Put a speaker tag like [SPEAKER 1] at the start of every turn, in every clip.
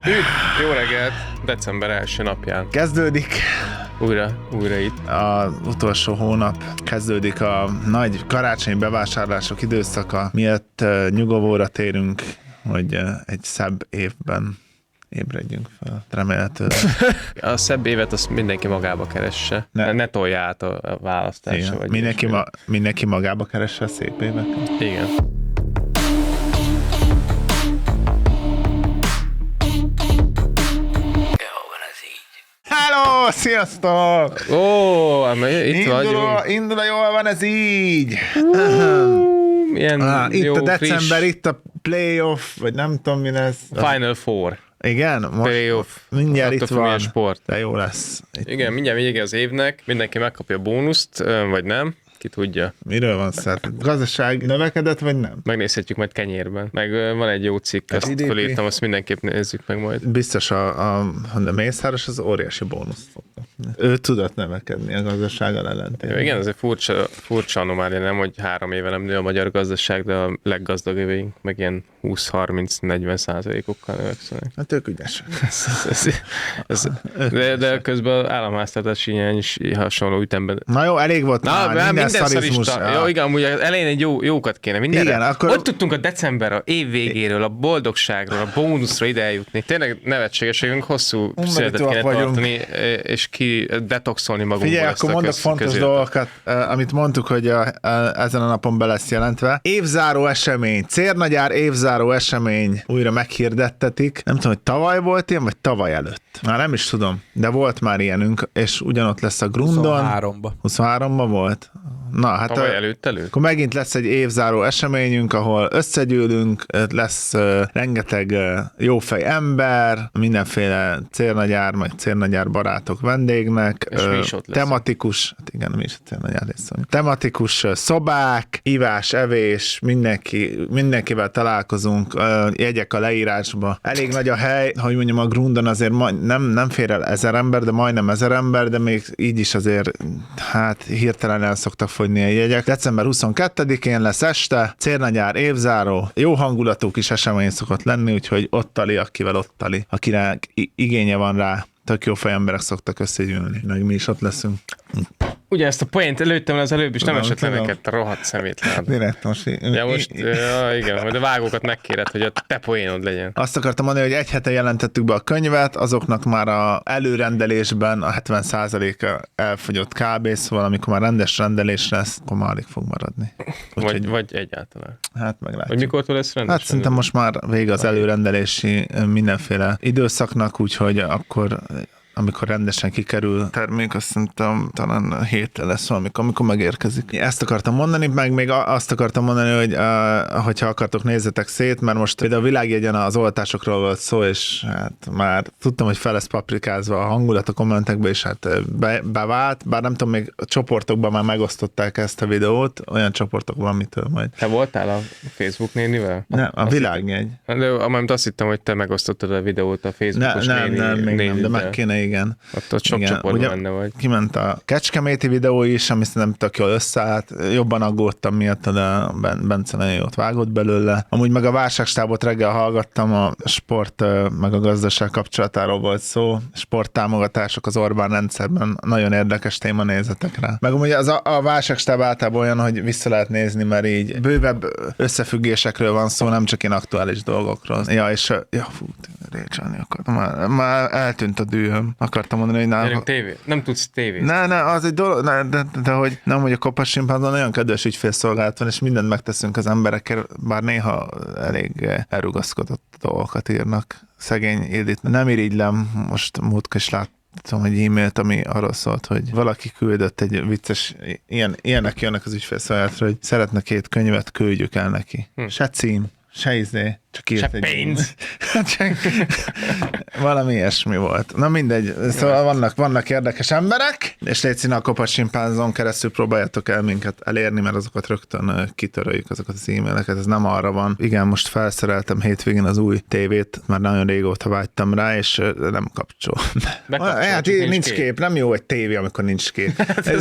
[SPEAKER 1] Jó reggelt, december első napján.
[SPEAKER 2] Kezdődik
[SPEAKER 1] Újra itt.
[SPEAKER 2] az utolsó hónap, kezdődik a nagy karácsonyi bevásárlások időszaka, miatt nyugovóra térünk, hogy egy szebb évben ébredjünk fel, remélhetőleg.
[SPEAKER 1] A szebb évet azt mindenki magába keresse. Ne tolja át a választásra. Vagy
[SPEAKER 2] mindenki magába keresse a szép éveket.
[SPEAKER 1] Igen.
[SPEAKER 2] Hello, sziasztok!
[SPEAKER 1] Itt vagyunk.
[SPEAKER 2] Indul, jól van ez így.
[SPEAKER 1] Milyen
[SPEAKER 2] Itt
[SPEAKER 1] jó,
[SPEAKER 2] a december,
[SPEAKER 1] friss.
[SPEAKER 2] itt a playoff, vagy nem tudom mi lesz.
[SPEAKER 1] Final Four.
[SPEAKER 2] Igen, most
[SPEAKER 1] Playoff.
[SPEAKER 2] mindjárt
[SPEAKER 1] Attól
[SPEAKER 2] itt
[SPEAKER 1] függ, milyen
[SPEAKER 2] van,
[SPEAKER 1] sport.
[SPEAKER 2] de jó lesz.
[SPEAKER 1] Igen, mindjárt vége az évnek, mindenki megkapja a bónuszt, vagy nem, ki tudja.
[SPEAKER 2] Miről van szó? Gazdaság növekedett, vagy nem?
[SPEAKER 1] Megnézhetjük majd kenyérben. Meg van egy jó cikk, ezt
[SPEAKER 2] GDP.
[SPEAKER 1] felírtam, azt mindenképp nézzük meg majd.
[SPEAKER 2] Biztos a Mészáros az óriási bónuszt fog kapni. Ő tudott növekedni a gazdasággal ellentétben.
[SPEAKER 1] Igen, ez egy furcsa anomália, nem, hogy 3 éve nem nő a magyar gazdaság, de a leggazdagabbjaink meg ilyen 20-30-40%-okkal növekszenek.
[SPEAKER 2] Hát ők ügyesek.
[SPEAKER 1] De közben államháztartás hiány is hasonló ütemben.
[SPEAKER 2] Na jó, elég volt már minden szarizmus.
[SPEAKER 1] Jó, igen, amúgy elején egy jókat kéne mindenre.
[SPEAKER 2] Igen, akkor...
[SPEAKER 1] Hogy tudtunk a december, a év végéről, a boldogságról, a bónuszra ide eljutni? Tényleg nevetségességünk, hosszú születet kéne tartani, és ki detoxolni magunkból.
[SPEAKER 2] Figyelj,
[SPEAKER 1] ezt
[SPEAKER 2] akkor
[SPEAKER 1] a
[SPEAKER 2] mondok fontos dolgokat, amit mondtuk, hogy ezen a napon be lesz jelentve. Évzáró esemény, Cérnagyár évzáró esemény újra meghirdettetik. Nem tudom, hogy tavaly volt ilyen, vagy tavaly előtt. Már nem is tudom, de volt már ilyenünk, és ugyanott lesz a Grundon. 23-ba volt. Na, hát
[SPEAKER 1] tavaly előtt.
[SPEAKER 2] Akkor megint lesz egy évzáró eseményünk, ahol összegyűlünk, lesz rengeteg jófej ember, mindenféle Cérnagyár, meg Cérnagyár barátok vendégnek.
[SPEAKER 1] És mi is ott leszünk.
[SPEAKER 2] Tematikus, hát igen, mi is a Cérnagyár részünk. Tematikus szobák, ivás, evés, mindenkivel találkozunk, jegyek a leírásba. Elég nagy a hely, hogy mondjam, a Grundon azért nem fér el 1000 ember, de majdnem 1000 ember, de még így is azért hát hirtelen el szoktak fogyni a jegyek. December 22-én lesz este, Cérnagyár évzáró, jó hangulatú kis esemény szokott lenni, úgyhogy akivel ott tali, akinek igénye van rá, tök jó fejemberek szoktak összegyűlni, meg mi is ott leszünk.
[SPEAKER 1] Ugye ezt a poént előttem az előbb is nem
[SPEAKER 2] Tudom,
[SPEAKER 1] esett le
[SPEAKER 2] tudom.
[SPEAKER 1] neked, a rohadt szemétlen.
[SPEAKER 2] Direkt most.
[SPEAKER 1] Igen, majd a vágókat megkéred, hogy a te poénod legyen.
[SPEAKER 2] Azt akartam mondani, hogy egy hete jelentettük be a könyvet, azoknak már a előrendelésben a 70%-a elfogyott kb. Szóval amikor már rendes rendelés lesz, akkor már alig fog maradni.
[SPEAKER 1] Vagy egyáltalán.
[SPEAKER 2] Hát meglátjuk.
[SPEAKER 1] Vagy mikortól lesz rendes?
[SPEAKER 2] Hát szerintem most már vége az előrendelési mindenféle időszaknak, úgyhogy akkor amikor rendesen kikerül termék, azt szerintem talán héttel lesz valamikor, amikor megérkezik. Ezt akartam mondani, meg még azt akartam mondani, hogy hogyha akartok, nézzetek szét, mert most például a Világjegyen az oltásokról volt szó, és hát már tudtam, hogy fel lesz paprikázva a hangulat a kommentekbe, és hát bevált, bár nem tudom, még a csoportokban már megosztották ezt a videót, olyan csoportokban, amitől majd.
[SPEAKER 1] Te voltál a Facebook nénivel?
[SPEAKER 2] Nem, a Világjegy.
[SPEAKER 1] De azt hittem, hogy te megosztottad a videót a Facebookos
[SPEAKER 2] nem, de meg kéne, igen.
[SPEAKER 1] Ott sok csoportban benne vagy.
[SPEAKER 2] Kiment a kecskeméti videó is, ami szerintem tök jól összeállt. Jobban aggódtam miatt, de Bence nagyon jót vágott belőle. Amúgy meg a válságstábot reggel hallgattam, a sport meg a gazdaság kapcsolatáról volt szó. Sporttámogatások az Orbán rendszerben. Nagyon érdekes téma, nézzetek rá. Meg amúgy a válságstáb általában olyan, hogy vissza lehet nézni, mert így bővebb összefüggésekről van szó, nem csak ilyen aktuális dolgokról. Récselni akartam. Már eltűnt a dühöm. Akartam mondani, hogy
[SPEAKER 1] nem tudsz tévét.
[SPEAKER 2] Ne, az egy dolog, de hogy nem, hogy a Kopasz Simpánzon nagyon kedves ügyfélszolgálat van, és mindent megteszünk az emberekkel, bár néha elég elrugaszkodott dolgokat írnak. Szegény Ildit. Nem irigylem, most múltkor is láttam egy e-mailt, ami arról szólt, hogy valaki küldött egy vicces, ilyenek jönnek az ügyfélszolgálatra, hogy szeretne 2 könyvet, küldjük el neki. Se cím, se izé, csak írt
[SPEAKER 1] egy pénz.
[SPEAKER 2] Valami ilyesmi volt. Na mindegy, szóval vannak érdekes emberek, és légy színe a Kopasz Simpánzon keresztül próbáljátok el minket elérni, mert azokat rögtön kitöröljük, azokat az e-maileket, ez nem arra van. Igen, most felszereltem hétvégén az új tévét, már nagyon régóta vágytam rá, és nem kapcsol. Hát nincs kép, nem jó egy tévé, amikor nincs kép.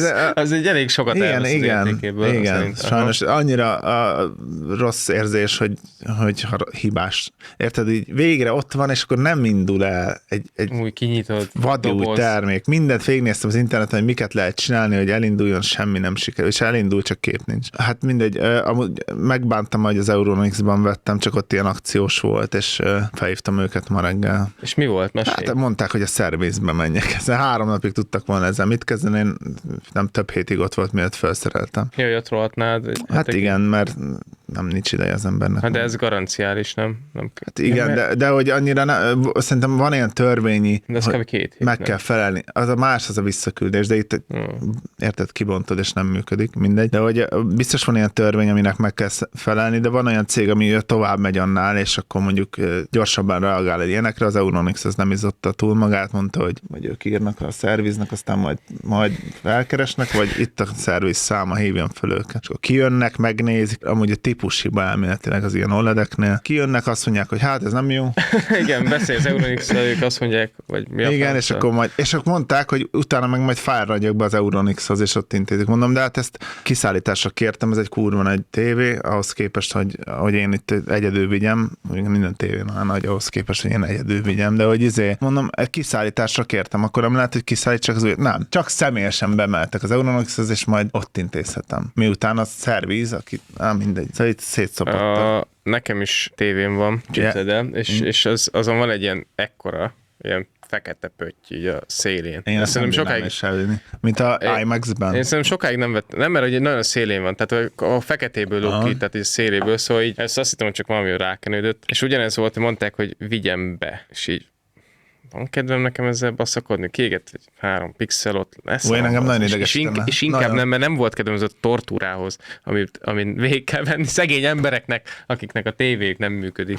[SPEAKER 1] Az egy elég sokat elvesz az értékéből.
[SPEAKER 2] Igen, sajnos annyira rossz érzés, hogy hibás. Érted, így végre ott van, és akkor nem indul el egy
[SPEAKER 1] új kinyitott
[SPEAKER 2] vadúj termék. Mindent végignéztem az interneten, hogy miket lehet csinálni, hogy elinduljon, semmi nem sikerül, és elindul, csak kép nincs. Hát mindegy, amúgy megbántam, hogy az Euronics-ban vettem, csak ott ilyen akciós volt, és felhívtam őket ma reggel.
[SPEAKER 1] És mi volt? Mesélj.
[SPEAKER 2] Hát mondták, hogy a szervizbe menjek. Ezzel 3 napig tudtak volna ezzel mit kezdeni, én nem több hétig ott volt, miatt felszereltem.
[SPEAKER 1] Jaj, ott rohatnád.
[SPEAKER 2] Hát igen, mert nem nincs ideje az embernek.
[SPEAKER 1] Hát de ez garanciális, nem?
[SPEAKER 2] Hát igen, de hogy annyira szerintem van ilyen törvényi,
[SPEAKER 1] de
[SPEAKER 2] hogy
[SPEAKER 1] 2 hét,
[SPEAKER 2] meg kell felelni. Az a más, az a visszaküldés, de itt érted, kibontod, és nem működik, mindegy. De hogy biztos van ilyen törvény, aminek meg kell felelni, de van olyan cég, ami tovább megy annál, és akkor mondjuk gyorsabban reagál egy ilyenekre. Az Euronics az nem izotta túl magát, mondta, hogy ők írnak a szerviznek, aztán majd felkeresnek, vagy itt a szerviz száma, hívjon föl őket. És akkor kijönnek, megnézik, amúgy a típushiba elméletileg az ilyen OLED-eknél. Kijönnek, azt mondják, hogy hát ez nem jó.
[SPEAKER 1] Igen, beszél az Euronics-ről, ők azt mondják, vagy mi a
[SPEAKER 2] igen, és akkor mondták, hogy utána meg majd fáradjak be az Euronixhoz, és ott intézik. Mondom, de hát ezt kiszállításra kértem, ez egy kurva nagy tévé, ahhoz képest, hogy én itt egyedül vigyem, minden tévé már nagy, ahhoz képest, hogy én egyedül vigyem, de hogy mondom, egy kiszállításra kértem, akkor nem lehet, hogy kiszállítsak az új. Nem, csak személyesen bemeltek az Euronixhoz, és majd ott intézhetem. Miután a szerviz, aki, mindegy, szóval itt szétszopottak.
[SPEAKER 1] Nekem is tévém van, képzeld el, és azon van egy ilyen ekkora, ilyen fekete pötty így a szélén.
[SPEAKER 2] Én ezt nem sokáig mint a IMAX-ben.
[SPEAKER 1] Én szerintem sokáig nem vettem, nem, mert ugye nagyon szélén van, tehát a feketéből lóg ki, tehát így a széléből, szóval így ezt azt hittem, hogy csak valami rákenődött, és ugyanez volt, hogy mondták, hogy vigyem be, és így van kedvem nekem ezzel baszakodni, kiégett 3 pixel ott lesz.
[SPEAKER 2] Engem nagyon idegesítene.
[SPEAKER 1] És inkább nem, mert nem volt kedvem ez a tortúrához, amin végig kell venni szegény embereknek, akiknek a tévéjük nem működik.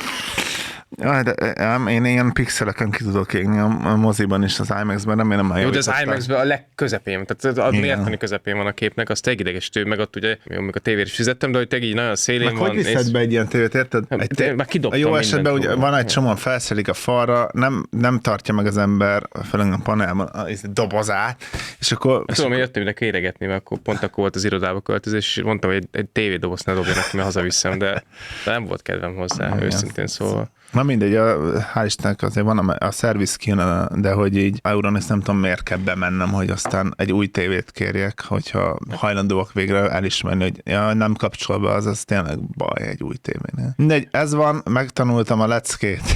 [SPEAKER 2] Ja, de én ilyen pixeleken ki tudok égni a moziban és az IMAX-ben, remélem már
[SPEAKER 1] jó, de az IMAX-ben a legközepén, tehát a mértani közepén van a képnek, az tényleg idegesítő, meg ott ugye, amikor a tévére is fizettem, de hogy tényleg így nagyon szélén
[SPEAKER 2] meg
[SPEAKER 1] van.
[SPEAKER 2] Hogy viszed be egy ilyen tévét, érted?
[SPEAKER 1] Már kidobtam
[SPEAKER 2] jó esetben ugye van egy csomó, felszelik a falra, nem tartja meg az ember főleg a panelban a dobozát, és akkor...
[SPEAKER 1] Tudom, hogy jöttem ide kéregetni, mert akkor volt az irodába költözés, és mondtam, hogy egy tévédobozt ne dobjanak, mert hazaviszem, de nem volt kedvem hozzá, őszintén szóval.
[SPEAKER 2] Na mindegy, hál' Istennek azért van a szerviz kijön, de hogy így Euronix nem tudom miért kell bemennem, hogy aztán egy új tévét kérjek, hogyha hajlandóak végre elismerni, hogy nem kapcsol be, az tényleg baj egy új tévénél. Mindegy, ez van, megtanultam a leckét.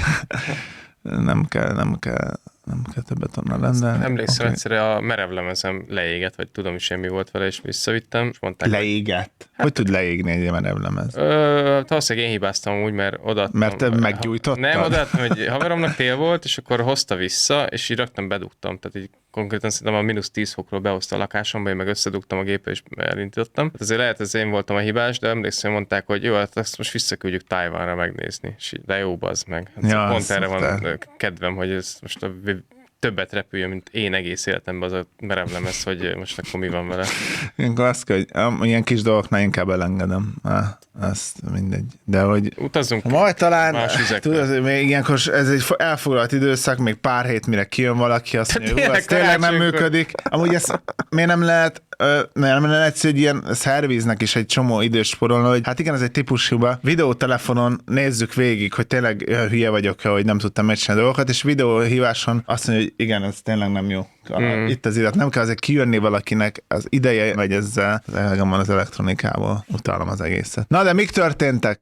[SPEAKER 2] nem kell többet onnan rendelni.
[SPEAKER 1] Emlékszem, egyszerűen a merevlemezem leégett, vagy tudom is, mi volt vele, és visszavittem, és mondták...
[SPEAKER 2] Leégett? Hogy tud leégni egy merevlemez?
[SPEAKER 1] Valószínűleg én hibáztam úgy, mert odaadtam...
[SPEAKER 2] Mert te meggyújtottad?
[SPEAKER 1] Nem, odaadtam, hogy haveromnak tél volt, és akkor hozta vissza, és így rögtön bedugtam, tehát így konkrétan szerintem a -10 fokról behozta a lakásomba, én meg összedugtam a gépbe, és elindítottam. Hát azért lehet, ez én voltam a hibás, de emlékszem, mondták, hogy jó, hát ezt most visszaküldjük Tajvanra megnézni. És így, de jó, bazd meg. Hát ja, pont erre van kedvem, hogy ez most többet repüljön, mint én egész életemben az a merevlemez, hogy most akkor mi van vele.
[SPEAKER 2] Ilyenkor azt kell, hogy ilyen kis dolgoknál inkább elengedem. Ezt mindegy. De hogy...
[SPEAKER 1] Utazzunk
[SPEAKER 2] majd talán, tudod, még ilyenkor ez egy elfoglalt időszak, még pár hét, mire kijön valaki, azt mondja, hogy ez tényleg nem működik. Amúgy ezt miért nem lehet egy ilyen szerviznek is egy csomó idős sporolna, hogy hát igen, ez egy típushiba. Videótelefonon nézzük végig, hogy tényleg hülye vagyok, hogy nem tudtam megcsinálni dolgokat, és videóhíváson azt mondja, hogy igen, ez tényleg nem jó. Itt az irat, nem kell azért kijönni valakinek, az ideje megy ezzel, az elegem van az elektronikából. Utálom az egészet. Na, de mik történtek?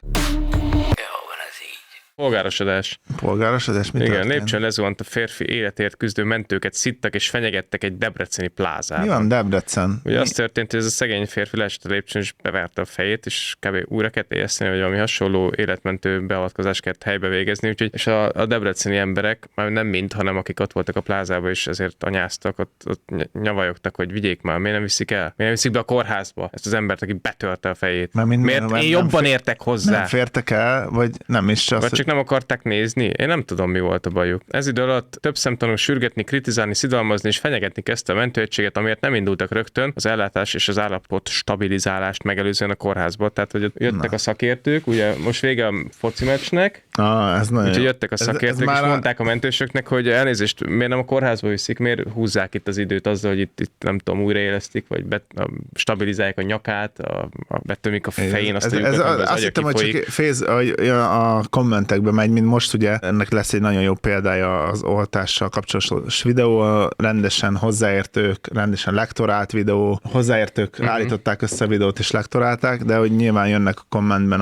[SPEAKER 1] Polgárosodás.
[SPEAKER 2] Polgárosodás? Mi
[SPEAKER 1] igen,
[SPEAKER 2] történt?
[SPEAKER 1] lépcsőn lezuhant a férfi életért küzdő mentőket szittak és fenyegettek egy debreceni plázában.
[SPEAKER 2] Mi van Debrecen?
[SPEAKER 1] Ugye az történt, hogy ez a szegény férfi leesett a lépcsőn és beverte a fejét, és kb. Újra kellett éjeszteni, vagy valami hasonló életmentő beavatkozást kellett helybe végezni, úgyhogy és a debreceni emberek, már nem mind, hanem akik ott voltak a plázában, és ezért anyáztak, ott nyavajogtak, hogy vigyék már, miért nem viszik el? Miért nem viszik be a kórházba ezt az embert, aki betörte a fejét? Miért én jobban értek hozzá?
[SPEAKER 2] Nem fértek el, vagy nem is
[SPEAKER 1] vagy csak nem akarták nézni? Én nem tudom, mi volt a bajuk. Ez idő alatt több szemtanú sürgetni, kritizálni, szidalmazni és fenyegetni kezdte a mentőegységet, amiért nem indultak rögtön az ellátás és az állapot stabilizálást megelőzően a kórházba. Tehát, hogy jöttek a szakértők, ugye most vége a foci meccsnek,
[SPEAKER 2] Ez nagyon
[SPEAKER 1] úgyhogy
[SPEAKER 2] jó.
[SPEAKER 1] jöttek a szakértők, és mondták a mentősöknek, hogy elnézést, miért nem a kórházba viszik, miért húzzák itt az időt azzal, hogy itt nem tudom, újraélesztik, vagy stabilizálják a nyakát, betömik a fején azt a lyukat, amiben az
[SPEAKER 2] azt
[SPEAKER 1] agya
[SPEAKER 2] hittem, hogy
[SPEAKER 1] kifolyik.
[SPEAKER 2] csak a kommentekben megy, mint most ugye ennek lesz egy nagyon jó példája az oltással kapcsolatos videó, rendesen hozzáértők, rendesen lektorált videó, hozzáértők állították össze a videót és lektorálták, de hogy nyilván jönnek a kommentben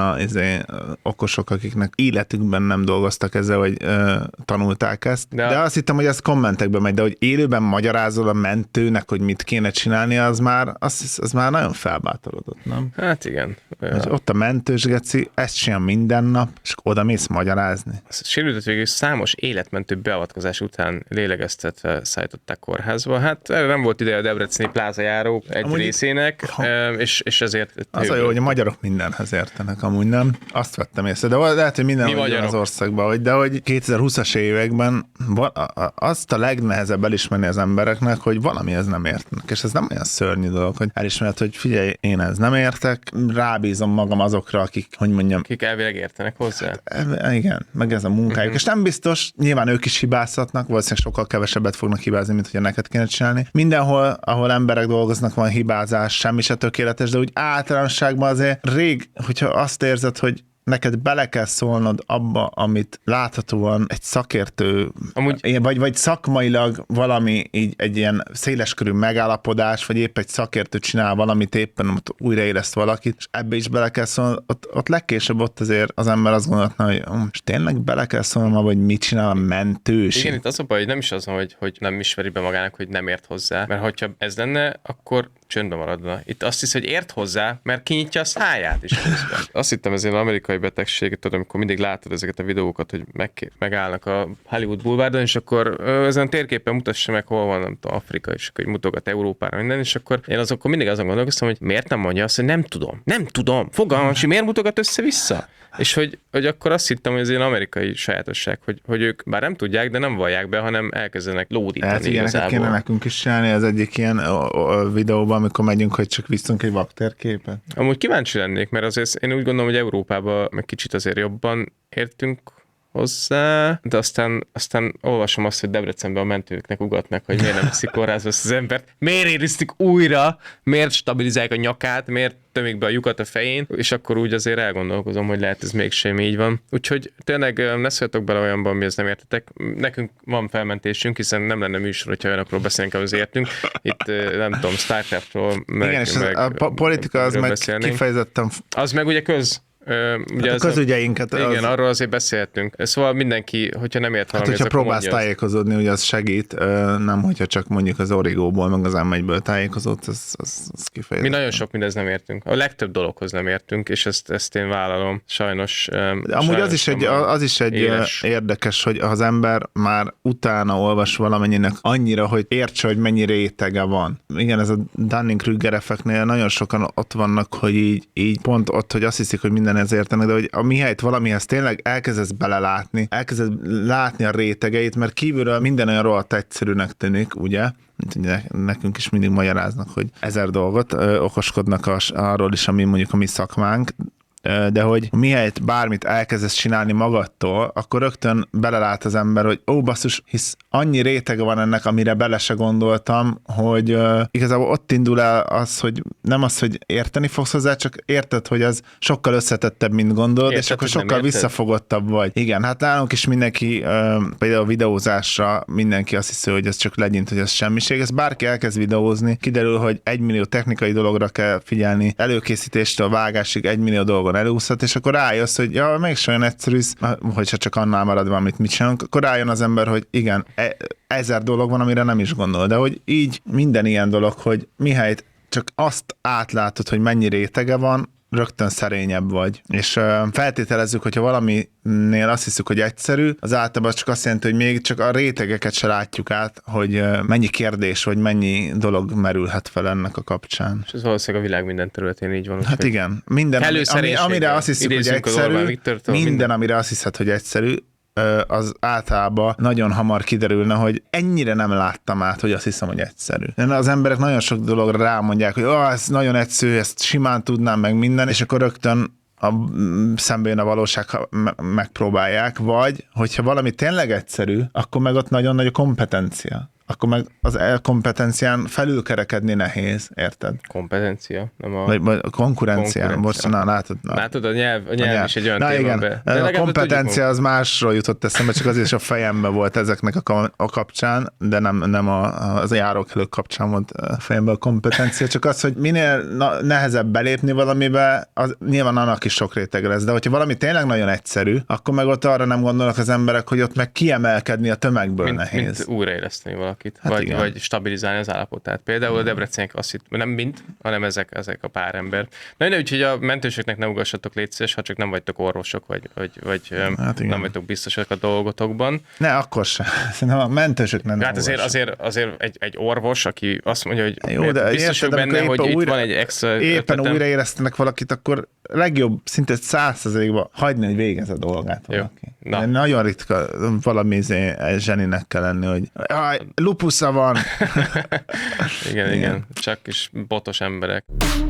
[SPEAKER 2] okosok, akiknek életükben nem dolgoztak ezzel, vagy tanulták ezt. De azt hittem, hogy ez kommentekben megy, de hogy élőben magyarázol a mentőnek, hogy mit kéne csinálni, az már nagyon felbátorodott, nem?
[SPEAKER 1] Hát igen.
[SPEAKER 2] Hogy ott a mentős geci, ezt csinál minden nap, és oda mész magyarázni.
[SPEAKER 1] Sérültet végül számos életmentő beavatkozás után lélegeztetve szállították kórházba. Hát erre nem volt ideje a debreceni plázajárók egy részének, és ezért...
[SPEAKER 2] Az a jó, hogy a magyarok mindenhez értenek, amúgy nem. Azt vettem észre, de lehet, hogy minden az országban, de hogy 2020-as években azt a legnehezebb elismerni az embereknek, hogy valamihez nem értenek. És ez nem olyan szörnyű dolog, hogy elismered, hogy figyelj, én ez nem értek, rábízom magam azokra, akik, hogy mondjam...
[SPEAKER 1] Akik elvileg értenek hozzá.
[SPEAKER 2] Igen, meg ez a munkájuk. És nem biztos, nyilván ők is hibázhatnak, valószínűleg sokkal kevesebbet fognak hibázni, mint hogy neked kéne csinálni. Mindenhol, ahol emberek dolgoznak, van hibázás, semmi se tökéletes, de úgy általánosságban azért rég, hogyha azt érzed, hogy neked bele kell szólnod abba, amit láthatóan egy szakértő, vagy szakmailag valami így egy ilyen széleskörű megállapodás, vagy épp egy szakértő csinál valamit, éppen újraéleszt valakit, és ebbe is bele kell szólnod, ott legkésőbb ott azért az ember azt gondolhatna, hogy és tényleg bele kell szólnom, hogy mit csinál a mentős.
[SPEAKER 1] Igen, itt az a baj, hogy nem is az, hogy nem ismeri be magának, hogy nem ért hozzá, mert hogyha ez lenne, akkor csöndbe maradna. Itt azt hisz, hogy ért hozzá, mert kinyitja a száját is közben. Azt hittem, ez egy amerikai betegség, tudod, amikor mindig látod ezeket a videókat, hogy megállnak a Hollywood Boulevardon, és akkor ezen a térképen mutassa meg, hol van, nem tudom, Afrika, és akkor mutogat Európára minden, és akkor én akkor mindig azon gondolkoztam, hogy miért nem mondja azt, hogy nem tudom, fogalmam, és miért mutogat össze-vissza? És hogy akkor azt hittem, hogy ez ilyen amerikai sajátosság, hogy ők bár nem tudják, de nem vallják be, hanem elkezdenek lódítani
[SPEAKER 2] hát ilyeneket kéne nekünk is csinálni az egyik ilyen videóban, amikor megyünk, hogy csak viszünk egy vaktérképet.
[SPEAKER 1] Amúgy kíváncsi lennék, mert azért én úgy gondolom, hogy Európában meg kicsit azért jobban értünk hozzá, de aztán olvasom azt, hogy Debrecenben a mentőknek ugatnak, hogy miért nem viszik kórházba ezt az embert, miért ériztik újra, miért stabilizálják a nyakát, miért tömik be a lyukat a fején, és akkor úgy azért elgondolkozom, hogy lehet ez mégsem így van. Úgyhogy tényleg ne szóljatok bele olyanban, mihez nem értetek. Nekünk van felmentésünk, hiszen nem lenne műsor, hogyha olyanokról beszélünk, ahhoz értünk. Itt nem tudom, StarCraftról
[SPEAKER 2] igen, és a politika az meg kifejezetten...
[SPEAKER 1] Az meg ugye ugye
[SPEAKER 2] a közügyeinket.
[SPEAKER 1] Igen, arról azért beszélhetünk. Szóval mindenki, hogyha nem ért valami,
[SPEAKER 2] hogyha próbálsz tájékozódni, ugye az segít, nem hogyha csak mondjuk az Origóból, meg az M1-ből tájékozódsz, az kifejezetten.
[SPEAKER 1] Mi nagyon sok mindez nem értünk. A legtöbb dologhoz nem értünk, és ezt én vállalom. Sajnos.
[SPEAKER 2] De amúgy az is egy érdekes, hogy az ember már utána olvas valamennyinek annyira, hogy értse, hogy mennyi rétege van. Igen, ez a Dunning-Kruger effektnél nagyon sokan ott vannak, hogy így pont ott, hogy azt hiszik, hogy minden ez értenek, de hogy a mihelyt valamihez tényleg elkezdesz belelátni, elkezded látni a rétegeit, mert kívülről minden olyan rohadt egyszerűnek tűnik, ugye? Nekünk is mindig magyaráznak, hogy 1000 dolgot okoskodnak arról is, ami mondjuk a mi szakmánk, de hogy mihelyt bármit elkezdesz csinálni magadtól, akkor rögtön belelát az ember, hogy basszus, hisz annyi rétege van ennek, amire bele se gondoltam, hogy igazából ott indul el az, hogy nem az, hogy érteni fogsz hozzá, csak érted, hogy az sokkal összetettebb, mint gondolod, és akkor sokkal visszafogottabb vagy. Igen, hát nálunk is mindenki, például a videózásra mindenki azt hiszi, hogy ez csak legyint, hogy ez semmiség. Ez bárki elkezd videózni, kiderül, hogy 1 millió technikai dologra kell figyelni, előkészítéstől vágásig 1 millió dolgon elúszhat, és akkor rájössz, hogy mégsem olyan egyszerű, hogyha csak annál maradva, amit mit csinálunk, akkor rájön az ember, hogy igen, 1000 dolog van, amire nem is gondol, de hogy így minden ilyen dolog, hogy mihelyt csak azt átlátod, hogy mennyi rétege van, rögtön szerényebb vagy. És feltételezzük, hogyha valaminél azt hiszük, hogy egyszerű, az általában csak azt jelenti, hogy még csak a rétegeket se látjuk át, hogy mennyi kérdés, vagy mennyi dolog merülhet fel ennek a kapcsán.
[SPEAKER 1] És ez valószínűleg a világ minden területén így van.
[SPEAKER 2] Hát igen, minden, amire azt hiszük, hogy egyszerű, minden, amire azt hiszed, hogy egyszerű, az általában nagyon hamar kiderülne, hogy ennyire nem láttam át, hogy azt hiszem, hogy egyszerű. Az emberek nagyon sok dologra rámondják, hogy ez nagyon egyszerű, ezt simán tudnám meg minden, és akkor rögtön szembe jön a valóság, ha megpróbálják, vagy hogyha valami tényleg egyszerű, akkor meg ott nagyon nagy a kompetencia. Akkor meg az kompetencián felülkerekedni nehéz, érted?
[SPEAKER 1] Kompetencia? Nem
[SPEAKER 2] vagy a konkurencián. Most, látod?
[SPEAKER 1] Látod, a nyelv is egy olyan téma be.
[SPEAKER 2] De a kompetencia az másról jutott eszembe, csak azért is a fejembe volt ezeknek a kapcsán, de nem az járókelők kapcsán volt a fejembe a kompetencia, csak az, hogy minél nehezebb belépni valamibe, az nyilván annak is sok réteg lesz, de hogyha valami tényleg nagyon egyszerű, akkor meg ott arra nem gondolnak az emberek, hogy ott meg kiemelkedni a tömegből nehéz.
[SPEAKER 1] Mint újraéleszteni valakit,
[SPEAKER 2] Hát
[SPEAKER 1] vagy stabilizálni az állapotát. Például a Debrecenek azt hitt, nem mind, hanem ezek a pár ember. Na, úgyhogy a mentősöknek ne ugassatok, légy szíves, ha csak nem vagytok orvosok, vagy nem vagytok biztosak a dolgotokban.
[SPEAKER 2] Ne, akkor sem. Szerintem a mentősök nem.
[SPEAKER 1] Hát azért egy orvos, aki azt mondja, hogy
[SPEAKER 2] jó, de
[SPEAKER 1] biztos
[SPEAKER 2] érted,
[SPEAKER 1] benne, hogy itt van egy extra
[SPEAKER 2] éppen újraélesztenek valakit, akkor legjobb szinte 100%-ban hagyni, hogy végez a dolgát valaki. Nagyon ritka valami zseninek kell lenni, hogy lupusza van.
[SPEAKER 1] igen. Csak is botos emberek.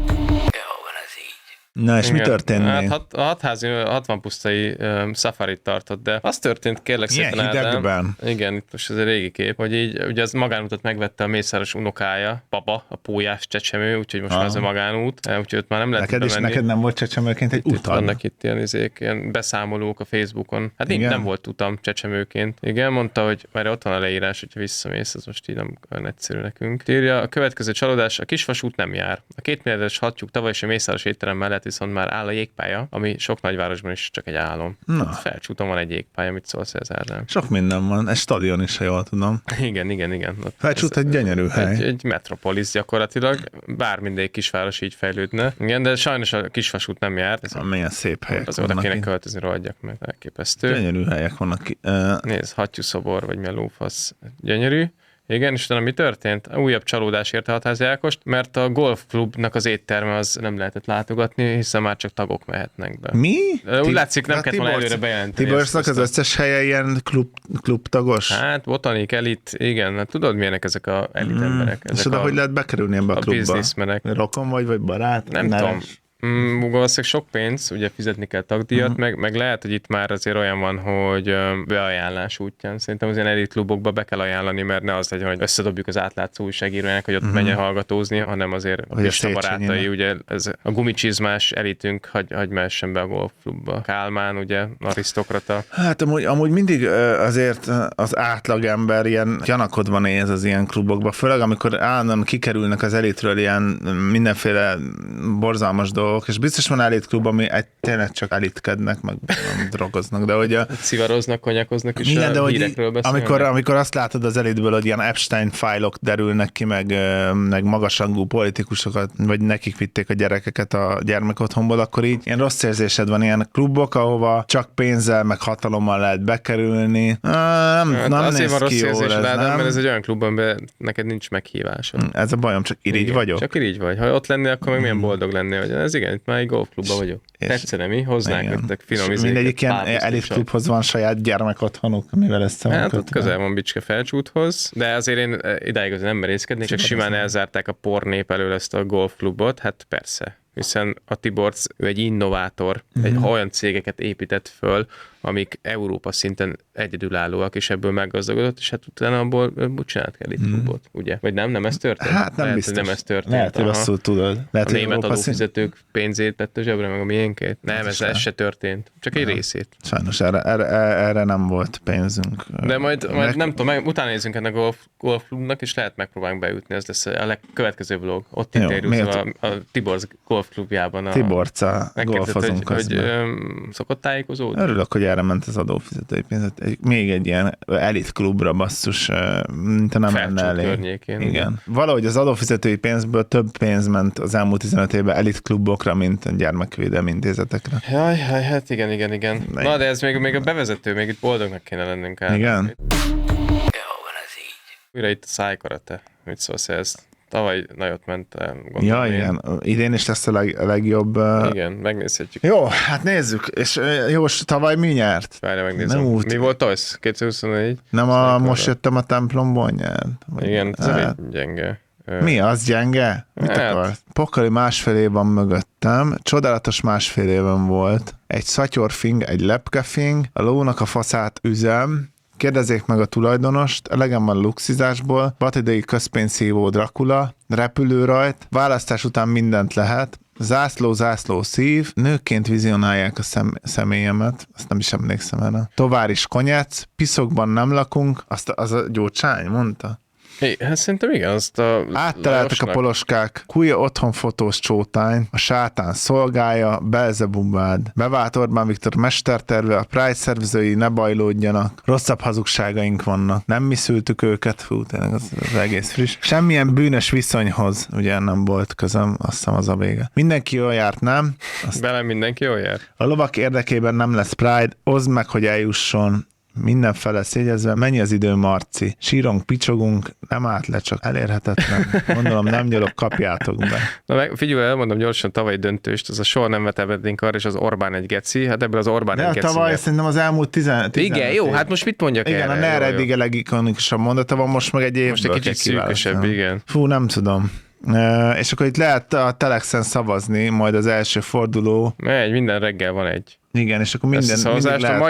[SPEAKER 2] Na, és mi történt még?
[SPEAKER 1] Hát a hatházi 60 pusztai szafarit tartott, de az történt, kérlek szépen,
[SPEAKER 2] Ádám.
[SPEAKER 1] Igen, itt most ez egy régi kép, hogy így, ugye az magánutat megvette a Mészáros unokája, Baba, a pólyás csecsemő, úgyhogy most már ez a magánút, úgyhogy ott már nem lehet
[SPEAKER 2] bemenni. Neked nem volt csecsemőként egy utam?
[SPEAKER 1] Vannak itt ilyen beszámolók a Facebookon. Hát nem volt utam csecsemőként. Igen, mondta, hogy már ott van a leírás, hogyha visszamész, az most így nem olyan egyszerű nekünk. Írja, a következő csalódás, a kisvasút nem jár. A 2 milliárdos hattyúk tavaly is a Mészáros étterem mellett viszont már áll a jégpálya, ami sok nagyvárosban is csak egy álom. Felcsúton van egy jégpálya, mit szólsz ez, Ádám?
[SPEAKER 2] Sok minden van, egy stadion is, ha jól tudom.
[SPEAKER 1] Igen.
[SPEAKER 2] Felcsút egy gyönyörű hely.
[SPEAKER 1] Egy metropolis gyakorlatilag, bár mindegy kisváros így fejlődne. Igen, de sajnos a kisvasút nem járt.
[SPEAKER 2] Milyen szép helyek
[SPEAKER 1] az oda kéne költözni, rohadjak meg, elképesztő.
[SPEAKER 2] Gyönyörű helyek vannak.
[SPEAKER 1] Nézd, hattyúszobor, vagy melófasz. Gyönyörű. Igen, és utána mi történt? Újabb csalódás érte Hatházi Ágost, mert a golfklubnak az étterme az nem lehetett látogatni, hiszen már csak tagok mehetnek be.
[SPEAKER 2] Mi?
[SPEAKER 1] Úgy látszik, nem kellett volna előre bejelenteni.
[SPEAKER 2] Tiborsnak az összes helye ilyen klubtagos?
[SPEAKER 1] Hát, botanik, elit, igen, hát tudod milyenek ezek a elit emberek.
[SPEAKER 2] És oda hogy lehet bekerülni ebbe a klubba?
[SPEAKER 1] Bizniszmenek.
[SPEAKER 2] Rokon vagy barát?
[SPEAKER 1] Nem tudom. Valószínűleg sok pénz, ugye fizetni kell tagdíjat, meg lehet, hogy itt már azért olyan van, hogy beajánlás útján. Szerintem az ilyen elit klubokba be kell ajánlani, mert ne az legyen, hogy összedobjuk az átlátszó újságírójának, hogy ott menjen hallgatózni, hanem azért a Pista barátai, ugye ez a gumicsizmás elitünk, hagy mehessen be a golfklubba. Kálmán, ugye, arisztokrata.
[SPEAKER 2] Hát amúgy mindig azért az átlagember ilyen gyanakodva néz az ilyen klubokba, főleg amikor állandóan kikerülnek az elitről ilyen mindenféle borzalmas dolgok, és biztos van elitklub, ami tényleg csak elitkednek, meg drogoznak, de hogy
[SPEAKER 1] szivaroznak, konyakoznak, és
[SPEAKER 2] minden,
[SPEAKER 1] a hírekről beszélnek.
[SPEAKER 2] Amikor azt látod az elitből, hogy ilyen Epstein fájlok derülnek ki, meg magasrangú politikusokat, vagy nekik vitték a gyerekeket a gyermekotthonból, akkor így ilyen rossz érzésed van, ilyen klubok, ahova csak pénzzel, meg hatalommal lehet bekerülni. Nem
[SPEAKER 1] azért
[SPEAKER 2] néz
[SPEAKER 1] van
[SPEAKER 2] ki
[SPEAKER 1] rossz érzés,
[SPEAKER 2] jól,
[SPEAKER 1] mert ez egy olyan klub, amiben neked nincs meghívása.
[SPEAKER 2] Ez a bajom, csak irigy vagyok.
[SPEAKER 1] Csak irigy vagy. Ha ott lennél, akkor meg milyen boldog lennél, hogy ez igen, itt már egy golfklubban vagyok. Tetszene mi? Hoznánk nektek finom izéket.
[SPEAKER 2] Mindegyik ilyen elitklubhoz van saját gyermekotthonuk, amivel ezt
[SPEAKER 1] hát ott közel van Bicske Felcsúthoz, de azért én idáig azért nem merészkednék, csak simán elzárták a pornép elől ezt a golfklubot, hát persze. Hiszen a Tiborcs, ő egy innovátor, olyan cégeket épített föl, amik Európa szinten egyedülállóak, és ebből meggazdagodott, és hát utána abból csinált kell itt klubot, ugye? Vagy nem ez történt?
[SPEAKER 2] Hát nem biztos.
[SPEAKER 1] Nem ez történt.
[SPEAKER 2] Lehet, hogy rosszul tudod.
[SPEAKER 1] Lehet, a német adófizetők pénzét tett a zsebre, meg a miénkét. Nem, ez se történt. Csak egy részét.
[SPEAKER 2] Sajnos erre nem volt pénzünk.
[SPEAKER 1] De majd nem tudom, utána nézzünk ennek a golfklubnak, és lehet megpróbálunk beütni, ez lesz a következő vlog. Ott interjúzol a Tiborcs golfklubjában.
[SPEAKER 2] Tiborca golfozunk
[SPEAKER 1] hogy szokott tájékozódni?
[SPEAKER 2] Örülök, hogy erre ment az adófizetői pénz. Még egy ilyen elit klubra basszus, mint nem lenne elég.
[SPEAKER 1] Környékén.
[SPEAKER 2] Igen. Valahogy az adófizetői pénzből több pénz ment az elmúlt 15 évben elit klubokra, mint a gyermekvédelmi intézetekre.
[SPEAKER 1] Jaj, hát igen. Na, de ez még a bevezető, még itt boldognak kéne lennünk el.
[SPEAKER 2] Igen.
[SPEAKER 1] Újra itt a szájkarate. Mit szólsz ezt? Tavaly nagyot ment, gondolom.
[SPEAKER 2] Ja, igen. Idén is lesz a legjobb.
[SPEAKER 1] Igen, megnézhetjük.
[SPEAKER 2] Jó, hát nézzük. És jó, tavaly mi nyert?
[SPEAKER 1] Várja, megnézem. Mi volt az? 2024?
[SPEAKER 2] Nem most jöttem a templomból nyert?
[SPEAKER 1] Igen, ez elég gyenge.
[SPEAKER 2] Mi az gyenge? Mit akarsz? Pokoli másfél év van mögöttem, csodálatos másfél éven volt. Egy szatyorfing, egy lepkefing, a lónak a faszát üzem, kérdezzék meg a tulajdonost, elegem van luxizásból, batidei közpénzszívó Dracula, repülő rajt, választás után mindent lehet, zászló szív, nőként vizionálják a személyemet, azt nem is emlékszem erre. Továris konyec, piszokban nem lakunk, az a Gyurcsány mondta.
[SPEAKER 1] Hát szerintem igen, azt a...
[SPEAKER 2] Átteleltek a poloskák, Kúja otthon fotós csótány, a sátán szolgája, Belzebubád, bevált Orbán Viktor mesterterve, a Pride szervezői ne bajlódjanak, rosszabb hazugságaink vannak, nem mi szültük őket, fú, tényleg az egész friss. Semmilyen bűnös viszonyhoz, ugye nem volt közöm, azt hiszem az a vége. Mindenki jól járt, nem?
[SPEAKER 1] Bele mindenki jól járt.
[SPEAKER 2] A lovak érdekében nem lesz Pride, oszd meg, hogy eljusson. Mindenfele szégyezve, mennyi az idő, Marci? Sírunk, picsogunk, nem állt le, csak elérhetetlen. Gondolom, nem nyolok, kapjátok be.
[SPEAKER 1] Na figyelj, elmondom gyorsan tavaly döntőst, az a soha nem vetevednénk arra, és az Orbán egy geci, hát ebből az Orbán egy geci.
[SPEAKER 2] De tavaly szerintem az elmúlt 15
[SPEAKER 1] igen, jó, hát most mit mondjak
[SPEAKER 2] igen,
[SPEAKER 1] erre?
[SPEAKER 2] Igen, a NER eddig a legikonikusabb mondata van, most meg egy évből.
[SPEAKER 1] Most egy kicsit szűkösebb, igen.
[SPEAKER 2] Fú, nem tudom. És akkor itt lehet a Telexen szavazni, majd az első forduló.
[SPEAKER 1] Minden reggel van egy.
[SPEAKER 2] Igen, és akkor minden
[SPEAKER 1] szavazást
[SPEAKER 2] lehet...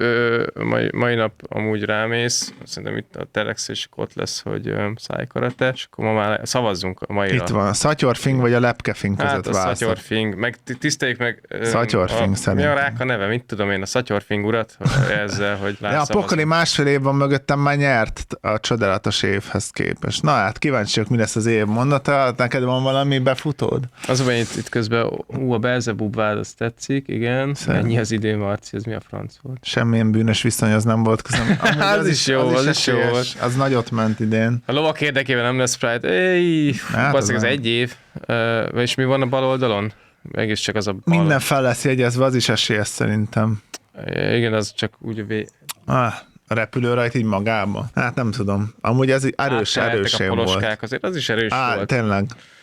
[SPEAKER 1] mai nap amúgy rámész, szerintem itt a Telex és ott lesz, hogy szájkarate, és akkor ma már szavazzunk a maira.
[SPEAKER 2] Itt van, a szatyorfing vagy a lepkefing között
[SPEAKER 1] választott. Hát a szatyorfing, meg tiszteljük meg...
[SPEAKER 2] Szatyorfing szerintem.
[SPEAKER 1] Mi a Ráka neve? Mit tudom én, a szatyorfing urat ezzel, hogy
[SPEAKER 2] a Pokoli másfél évben mögöttem már nyert a csodálatos évhez képest. Na hát, kíváncsiak, mi lesz az év mondata, neked van valami befutód?
[SPEAKER 1] Azonban itt közben, a Belzebubvád, az tetszik, igen. Mennyi az idő, Marci, ez mi a franc volt?
[SPEAKER 2] Semmilyen bűnös viszony, az nem volt közöm.
[SPEAKER 1] az is jó volt.
[SPEAKER 2] Az nagyot ment idén.
[SPEAKER 1] A lovak érdekében nem lesz Pride. Az egy év. És mi van a bal oldalon? Egész csak az a bal.
[SPEAKER 2] Minden fel lesz jegyezve, az is esélyes szerintem.
[SPEAKER 1] Igen, az csak úgy...
[SPEAKER 2] A repülő rajt így magában? Hát nem tudom. Amúgy ez erős év volt.
[SPEAKER 1] Azért az is erős volt.
[SPEAKER 2] Tényleg.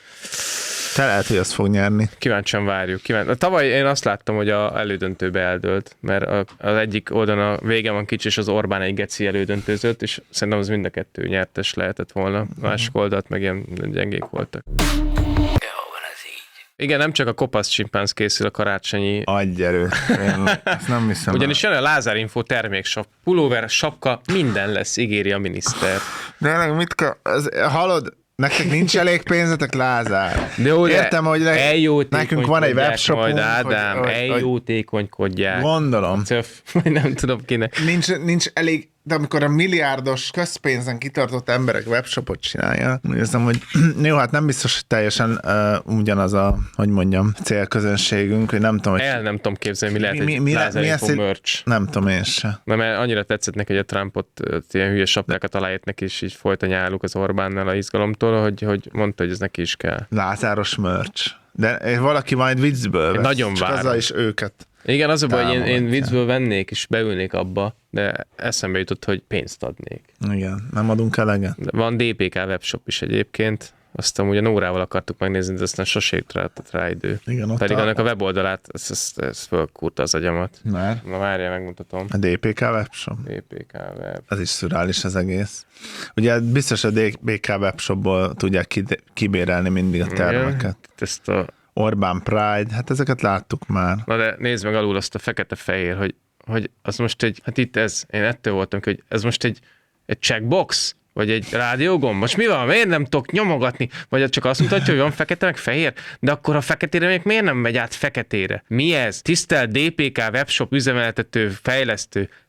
[SPEAKER 2] Te lehet, hogy azt fog nyerni.
[SPEAKER 1] Kíváncsian várjuk. Tavaly én azt láttam, hogy az elődöntőbe eldőlt, mert az egyik oldalon a vége van kicsi, és az Orbán egy geci elődöntőzött, és szerintem az mind a kettő nyertes lehetett volna. A másik oldalt meg ilyen gyengék voltak. Igen, nem csak a kopasz csimpánz készül a karácsonyi...
[SPEAKER 2] Adj erőt. Ezt nem hiszem.
[SPEAKER 1] Ugyanis jön a Lázár Info termékshop. Pulóver, sapka, minden lesz, ígéri a miniszter.
[SPEAKER 2] De mit kell... Hallod? Nektek nincs elég pénzetek, Lázár.
[SPEAKER 1] De jó,
[SPEAKER 2] értem, hogy nekünk van egy webshopunk.
[SPEAKER 1] Majd Ádám, eljótékonykodják.
[SPEAKER 2] Gondolom.
[SPEAKER 1] Nem tudom kinek.
[SPEAKER 2] Nincs elég, de amikor a milliárdos közpénzen kitartott emberek webshopot csinálja, érzem, hogy jó, hát nem biztos, hogy teljesen ugyanaz a, hogy mondjam, célközönségünk, hogy nem tudom, hogy...
[SPEAKER 1] Nem tudom képzelni, mi lehet egy Lázár Info merch.
[SPEAKER 2] Nem tudom én se.
[SPEAKER 1] Na, mert annyira tetszett neki, hogy a Trumpot ilyen hülye sapkákat aláírt neki, és így folyt a nyáluk az Orbánnal a izgalomtól, hogy mondta, hogy ez neki is kell.
[SPEAKER 2] Lázáros merch. De valaki majd viccből vesz.
[SPEAKER 1] Nagyon várom.
[SPEAKER 2] Csak azzal is őket.
[SPEAKER 1] Igen, az a baj, hogy én viccből vennék és beülnék abba, de eszembe jutott, hogy pénzt adnék.
[SPEAKER 2] Igen, nem adunk eleget.
[SPEAKER 1] Van DPK webshop is egyébként, azt amúgy a Nórával akartuk megnézni, de aztán sosem jutott rá idő.
[SPEAKER 2] Igen,
[SPEAKER 1] pedig annak a weboldalát, ez fölkúrta az agyamat.
[SPEAKER 2] Már?
[SPEAKER 1] Na várjál, megmutatom.
[SPEAKER 2] A DPK webshop?
[SPEAKER 1] DPK web.
[SPEAKER 2] Ez is szürális az egész. Ugye biztos a DPK webshopból tudják kibérelni mindig a termeket.
[SPEAKER 1] Igen, ezt a
[SPEAKER 2] Orbán Pride, hát ezeket láttuk már.
[SPEAKER 1] Na de nézd meg alul azt a fekete-fehér, hogy az most egy, hát itt ez, én ettől voltam, hogy ez most egy checkbox, vagy egy rádiógomb. Most mi van? Miért nem tudok nyomogatni? Vagy csak azt mutatja, hogy van fekete meg fehér? De akkor a feketére még miért nem megy át feketére? Mi ez? Tisztelt DPK webshop üzemeltető, fejlesztő.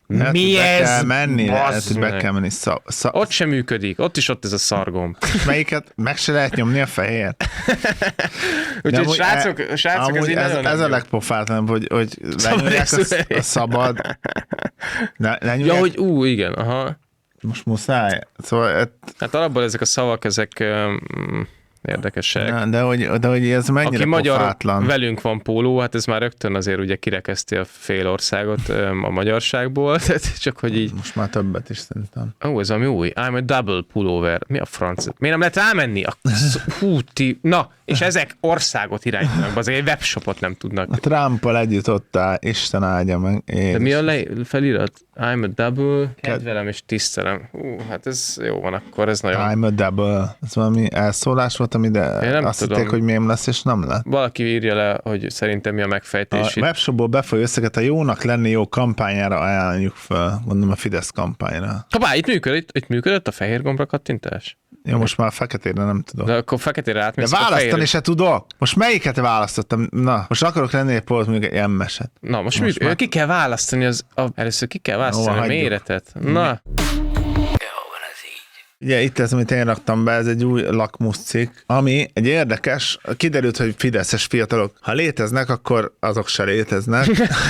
[SPEAKER 1] Mi ez?
[SPEAKER 2] Be kell menni,
[SPEAKER 1] Bazd
[SPEAKER 2] be
[SPEAKER 1] meg.
[SPEAKER 2] kell menni.
[SPEAKER 1] Ott sem működik, ott is ott ez a szargom.
[SPEAKER 2] Melyiket meg se lehet nyomni a fehér.
[SPEAKER 1] Úgyhogy
[SPEAKER 2] amúgy
[SPEAKER 1] srácok, ez így nagyon
[SPEAKER 2] ez
[SPEAKER 1] nem
[SPEAKER 2] a
[SPEAKER 1] jó.
[SPEAKER 2] legpofátlanabb, hogy lenyomják a szabad.
[SPEAKER 1] Ja,
[SPEAKER 2] Lenyomják,
[SPEAKER 1] hogy igen, aha.
[SPEAKER 2] most muszáj. Szóval,
[SPEAKER 1] Hát alapból ezek a szavak, ezek érdekesek.
[SPEAKER 2] de hogy ez mennyire
[SPEAKER 1] Aki magyar
[SPEAKER 2] pofátlan.
[SPEAKER 1] velünk van póló, hát ez már rögtön azért ugye kirekeszti a fél országot a magyarságból, tehát csak hogy így,
[SPEAKER 2] Most már többet is szerintem.
[SPEAKER 1] ez ami új, I'm a double pullover, mi a franc? Miért nem lehet rámenni? Na, és ezek országot irányítanak, azért egy webshopot nem tudnak.
[SPEAKER 2] A Trumpal együtt ott áll, Isten áldja meg.
[SPEAKER 1] De mi a felirat? I'm a double, kedvelem és tisztelem. Hát ez jó van, akkor ez nagyon...
[SPEAKER 2] I'm a double. Ez valami elszólás volt, ami azt hitték, hogy mém lesz, és nem lett.
[SPEAKER 1] Valaki írja le, hogy szerintem mi a megfejtés.
[SPEAKER 2] A webshopból befolyó összeget a jónak lenni jó kampányára ajánljuk fel. Gondolom a Fidesz kampányra.
[SPEAKER 1] Hoppá, itt működött a fehér gombra kattintás?
[SPEAKER 2] Jó, most már a feketére nem tudok.
[SPEAKER 1] De akkor feketére
[SPEAKER 2] De
[SPEAKER 1] átmész.
[SPEAKER 2] választani se tudok. Most melyiket választottam? Na, most akarok lenni egy polt, mondjuk egy M-eset.
[SPEAKER 1] Na, most már... ki kell választani először ki kell választani a méretet. Na.
[SPEAKER 2] Ugye itt ez, amit én raktam be, ez egy új lakmuszcikk, ami egy érdekes, kiderült, hogy fideszes fiatalok, ha léteznek, akkor azok se léteznek.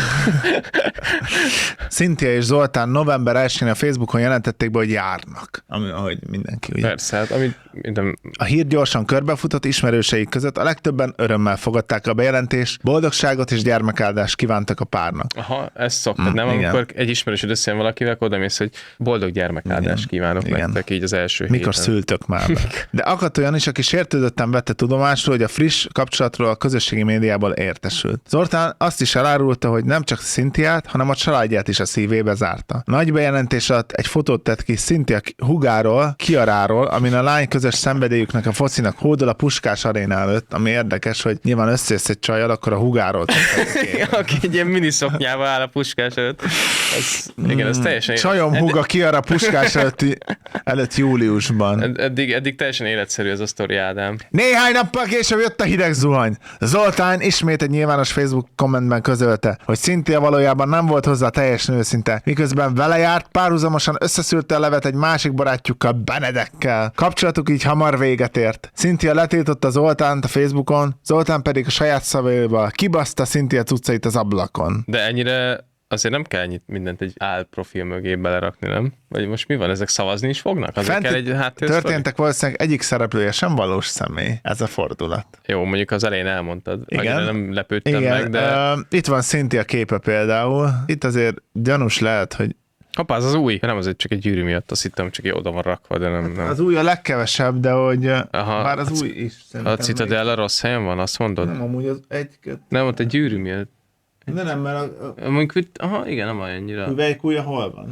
[SPEAKER 2] Cynthia és Zoltán november 1-én a Facebookon jelentették be, hogy járnak, ahogy mindenki. Ugye.
[SPEAKER 1] Persze, hát
[SPEAKER 2] A hír gyorsan körbefutott ismerőseik között, a legtöbben örömmel fogadták a bejelentést, boldogságot és gyermekáldást kívántak a párnak.
[SPEAKER 1] Aha, ezt szoktad, nem?
[SPEAKER 2] igen.
[SPEAKER 1] Amikor egy ismerősöd összejön valakivel, oda mész, hogy boldog gyermekáldást kívánok nektek így az első
[SPEAKER 2] Mikor
[SPEAKER 1] héten.
[SPEAKER 2] szültök már be. De akadt olyan is, aki sértődötten vette tudomásul, hogy a friss kapcsolatról a közösségi médiából értesült. Zoltán azt is elárulta, hogy nem csak Cynthiát, hanem a családját is a szívébe zárta. Nagy bejelentés alatt egy fotót tett ki Cynthia hugáról, Kiaráról, amin a lány közös szenvedélyüknek a focinak hódol a Puskás aréna előtt, ami érdekes, hogy nyilván összejössz egy csajjal, akkor a hugáról
[SPEAKER 1] Aki egy ilyen miniszoknyával áll a Puskás előtt. Igen, ez teljesen...
[SPEAKER 2] Csajom huga Kiara Puskás előtt júliusban.
[SPEAKER 1] Eddig teljesen életszerű ez a sztori, Ádám.
[SPEAKER 2] Néhány nappal később jött a hideg zuhany. Zoltán ismét egy nyilvános Facebook kommentben közölte, hogy Cynthia valójában nem volt hozzá teljesen őszinte, miközben vele járt, párhuzamosan összeszűrte a levet egy másik barátjukkal, Benedekkel. Kapcsolatuk így hamar véget ért. Cynthia letiltotta Zoltánt a Facebookon, Zoltán pedig a saját szavaival kibaszta Cynthia cuccait az ablakon.
[SPEAKER 1] De ennyire azért nem kell ennyit mindent egy álprofil mögé belerakni, nem? Vagy most mi van, ezek szavazni is fognak? Azért kell egy háttérsztori?
[SPEAKER 2] Történtek valószínűleg egyik szereplője sem valós személy. Ez a fordulat.
[SPEAKER 1] Jó, mondjuk az elején elmondtad.
[SPEAKER 2] Igen.
[SPEAKER 1] Annyira nem lepődtem
[SPEAKER 2] Igen.
[SPEAKER 1] meg, de...
[SPEAKER 2] Itt van Cynthia képe például. Itt azért gyanús lehet, hogy
[SPEAKER 1] Hoppá, az új. Nem azért csak egy gyűrű miatt, azt hittem, csak így oda van rakva, de nem.
[SPEAKER 2] az új a legkevesebb, de hogy
[SPEAKER 1] Aha,
[SPEAKER 2] bár az új is.
[SPEAKER 1] A
[SPEAKER 2] szerintem
[SPEAKER 1] Citadella rossz helyen van, azt mondod?
[SPEAKER 2] még. Nem, amúgy az egy-kettő.
[SPEAKER 1] Nem, ott egy gyűrű miatt.
[SPEAKER 2] De nem, mert a
[SPEAKER 1] Mondjuk, aha, igen, nem olyan annyira.
[SPEAKER 2] hüvelykúja hol van?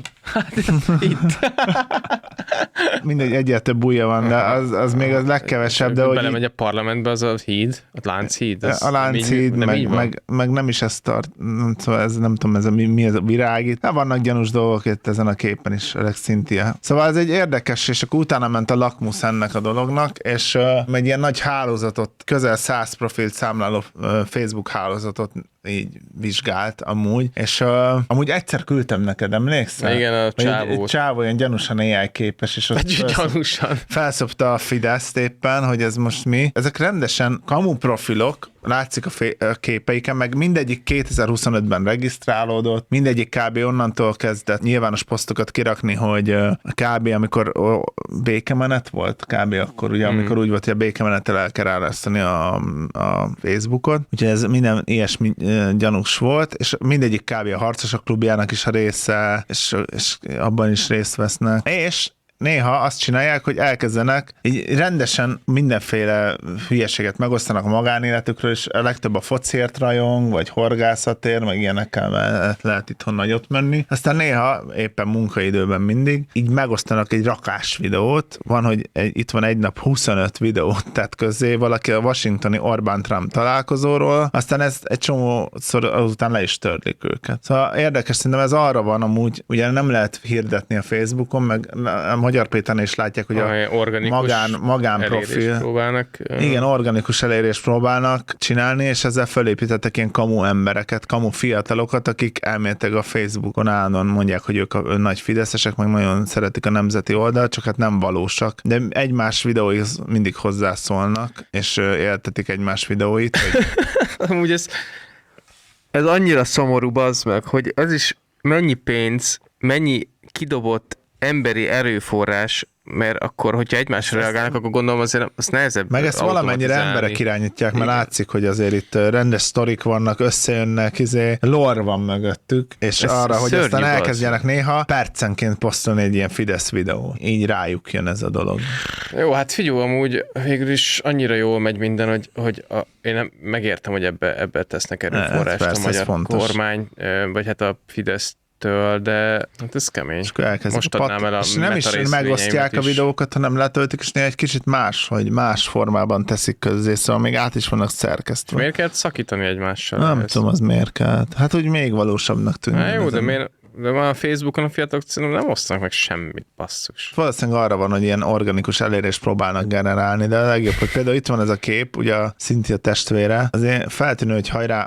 [SPEAKER 1] Itt.
[SPEAKER 2] Mindegy, egyet több ujja van, de az még az legkevesebb, de hogy
[SPEAKER 1] belemegy a parlamentbe, az a híd, a Lánchíd. Az
[SPEAKER 2] a Lánchíd,
[SPEAKER 1] nem így van.
[SPEAKER 2] meg nem is ezt tart, szóval ez nem tudom, ez mi ez a virág itt. Vannak gyanús dolgok itt ezen a képen is, Alex Cynthia. Szóval ez egy érdekes, és akkor utána ment a lakmusz ennek a dolognak, és egy ilyen nagy hálózatot, közel 100 profilt számláló Facebook hálózatot így vizsgált amúgy, és amúgy egyszer küldtem neked, emlékszel?
[SPEAKER 1] Igen, a csávó.
[SPEAKER 2] Egy csávó ilyen gyanúsan AI képes, és ott
[SPEAKER 1] Gyanúsan.
[SPEAKER 2] felszopta a Fideszt éppen, hogy ez most mi. Ezek rendesen kamu profilok, látszik a képeiken, meg mindegyik 2025-ben regisztrálódott, mindegyik kb. Onnantól kezdett nyilvános posztokat kirakni, hogy kb. Amikor békemenet volt, kb. Akkor ugye, amikor úgy volt, hogy a békemenettel el kell rálasztani a Facebookot, úgyhogy ez minden ilyesmi gyanús volt, és mindegyik kb. A Harcosok klubjának is a része, és abban is részt vesznek. És néha azt csinálják, hogy elkezdenek így rendesen mindenféle hülyeséget megosztanak a magánéletükről, és a legtöbb a fociért rajong, vagy horgászatért, meg ilyenekkel lehet itthon nagyot menni. Aztán néha, éppen munkaidőben mindig, így megosztanak egy rakás videót. Van, hogy itt van egy nap 25 videót tett közzé valaki a washingtoni Orbán-Trump találkozóról, aztán ezt egy csomószor azután le is törlik őket. Szóval érdekes, szerintem ez arra van amúgy, ugye nem lehet hirdetni a Facebookon, meg hogy Magyar Péteren is látják, hogy a
[SPEAKER 1] organikus
[SPEAKER 2] magánprofil.
[SPEAKER 1] elérést próbálnak.
[SPEAKER 2] Igen, organikus elérést próbálnak csinálni, és ezzel fölépítettek ilyen kamu embereket, kamu fiatalokat, akik elméletileg a Facebookon állandóan mondják, hogy ők a nagy fideszesek, meg nagyon szeretik a nemzeti oldalt, csak hát nem valósak. De egymás videóihoz mindig hozzászólnak, és éltetik egymás videóit. Hogy...
[SPEAKER 1] Amúgy ez annyira szomorú, bazd meg, hogy az is mennyi pénz, mennyi kidobott emberi erőforrás, mert akkor, hogyha egymásra reagálnak, akkor gondolom azért az nehezebb.
[SPEAKER 2] Meg ezt valamennyire emberek irányítják, mert igen. Látszik, hogy azért itt rendes sztorik vannak, összejönnek, lore van mögöttük, és ez arra, hogy aztán elkezdjenek néha percenként posztolni egy ilyen Fidesz videó. Így rájuk jön ez a dolog.
[SPEAKER 1] Jó, hát figyelj, amúgy végül is annyira jól megy minden, hogy én nem megértem, hogy ebbe tesznek erőforrást a magyar kormány, vagy hát a Fidesz de hát ez kemény. Most adnám el a
[SPEAKER 2] és nem is megosztják a videókat, hanem letöltik, és néha egy kicsit más formában teszik közzé, szóval még át is vannak szerkesztve.
[SPEAKER 1] Miért kell szakítani egymással?
[SPEAKER 2] Nem tudom, az miért kell. Hát úgy még valósabbnak tűnik.
[SPEAKER 1] Hát jó, de már a Facebookon a fiatalok nem osztanak meg semmit, basszus.
[SPEAKER 2] Valószínűleg arra van, hogy ilyen organikus elérést próbálnak generálni, de a legjobb, hogy például itt van ez a kép, ugye a Cynthia testvére, azért feltűnő, hogy hajrá...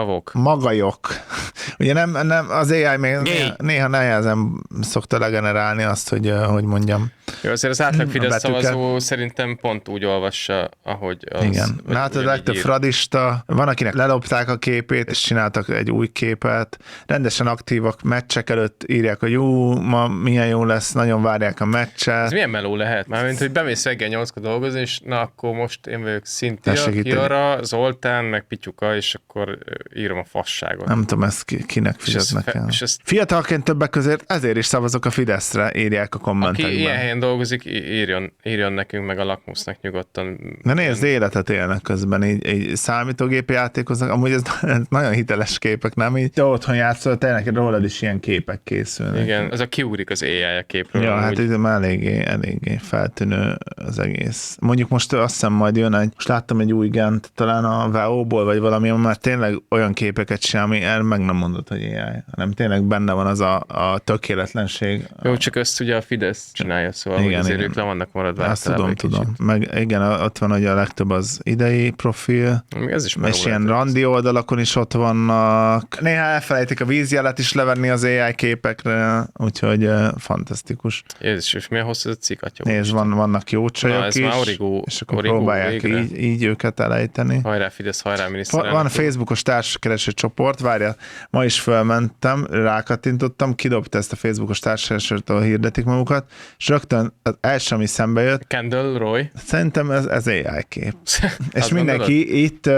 [SPEAKER 2] Magajok. Ugye nem az AI még néha nehezen szokta legenerálni azt, hogy mondjam.
[SPEAKER 1] Jó, azért az átlag Fidesz szavazó szerintem pont úgy olvassa, ahogy az...
[SPEAKER 2] Igen. Hát a legtöbb fradista, van, akinek lelopták a képét, és csináltak egy új képet, rendesen aktívak, meccsek előtt írják, hogy ma milyen jó lesz, nagyon várják a meccset.
[SPEAKER 1] Ez milyen meló lehet? Mármint, hogy bemész reggel 8-kor dolgozni, és na akkor most én vagyok Cynthia, Kiara, Zoltán, meg Pityuka, és akkor írom a fasságot.
[SPEAKER 2] Nem tudom, ezt kinek fizetnek el. Fiatalként többek között ezért is szavazok a Fideszre, írják a kommentekben.
[SPEAKER 1] Aki ilyen helyen dolgozik, írjon nekünk meg a Lakmusznak nyugodtan.
[SPEAKER 2] De nézd, életet élnek közben, így számítógépi játékoznak, amúgy ez nagyon hiteles képek, nem? Így otthon játszol, tényleg rólad is ilyen képek készülnek.
[SPEAKER 1] Igen, az a kiúrik az AI a képről.
[SPEAKER 2] Ja, hát ez már eléggé feltűnő az egész. Mondjuk most azt hiszem majd jön most láttam egy új gent, talán a VO-ból, vagy valami, már tényleg olyan képeket csinál, ami meg nem mondott, hogy AI, hanem tényleg benne van az a tökéletlenség.
[SPEAKER 1] Jó, csak ezt ugye a Fidesz csinálja, szóval igen, azért ők le vannak maradva.
[SPEAKER 2] Azt tudom. Meg igen, ott van, hogy a legtöbb az idei profil,
[SPEAKER 1] ez is
[SPEAKER 2] és ilyen randi oldalakon is ott vannak. Néha elfelejtik a vízjelet is levenni az AI képekre, úgyhogy fantasztikus.
[SPEAKER 1] Jézus, és milyen hosszú ez a cikk, atya?
[SPEAKER 2] Nézd, vannak jó csajok is, és akkor próbálják így őket elejteni.
[SPEAKER 1] Hajrá Fidesz, hajrá miniszterelnök.
[SPEAKER 2] Van a Facebookos társkereső csoport, várjál, ma is fölmentem, rákattintottam, kidobta ezt a Facebookos társkeresőt, ahol hirdetik magukat, és rögtön az első, ami szembe jött.
[SPEAKER 1] Kendall Roy.
[SPEAKER 2] Szerintem ez AI kép. És mindenki itt,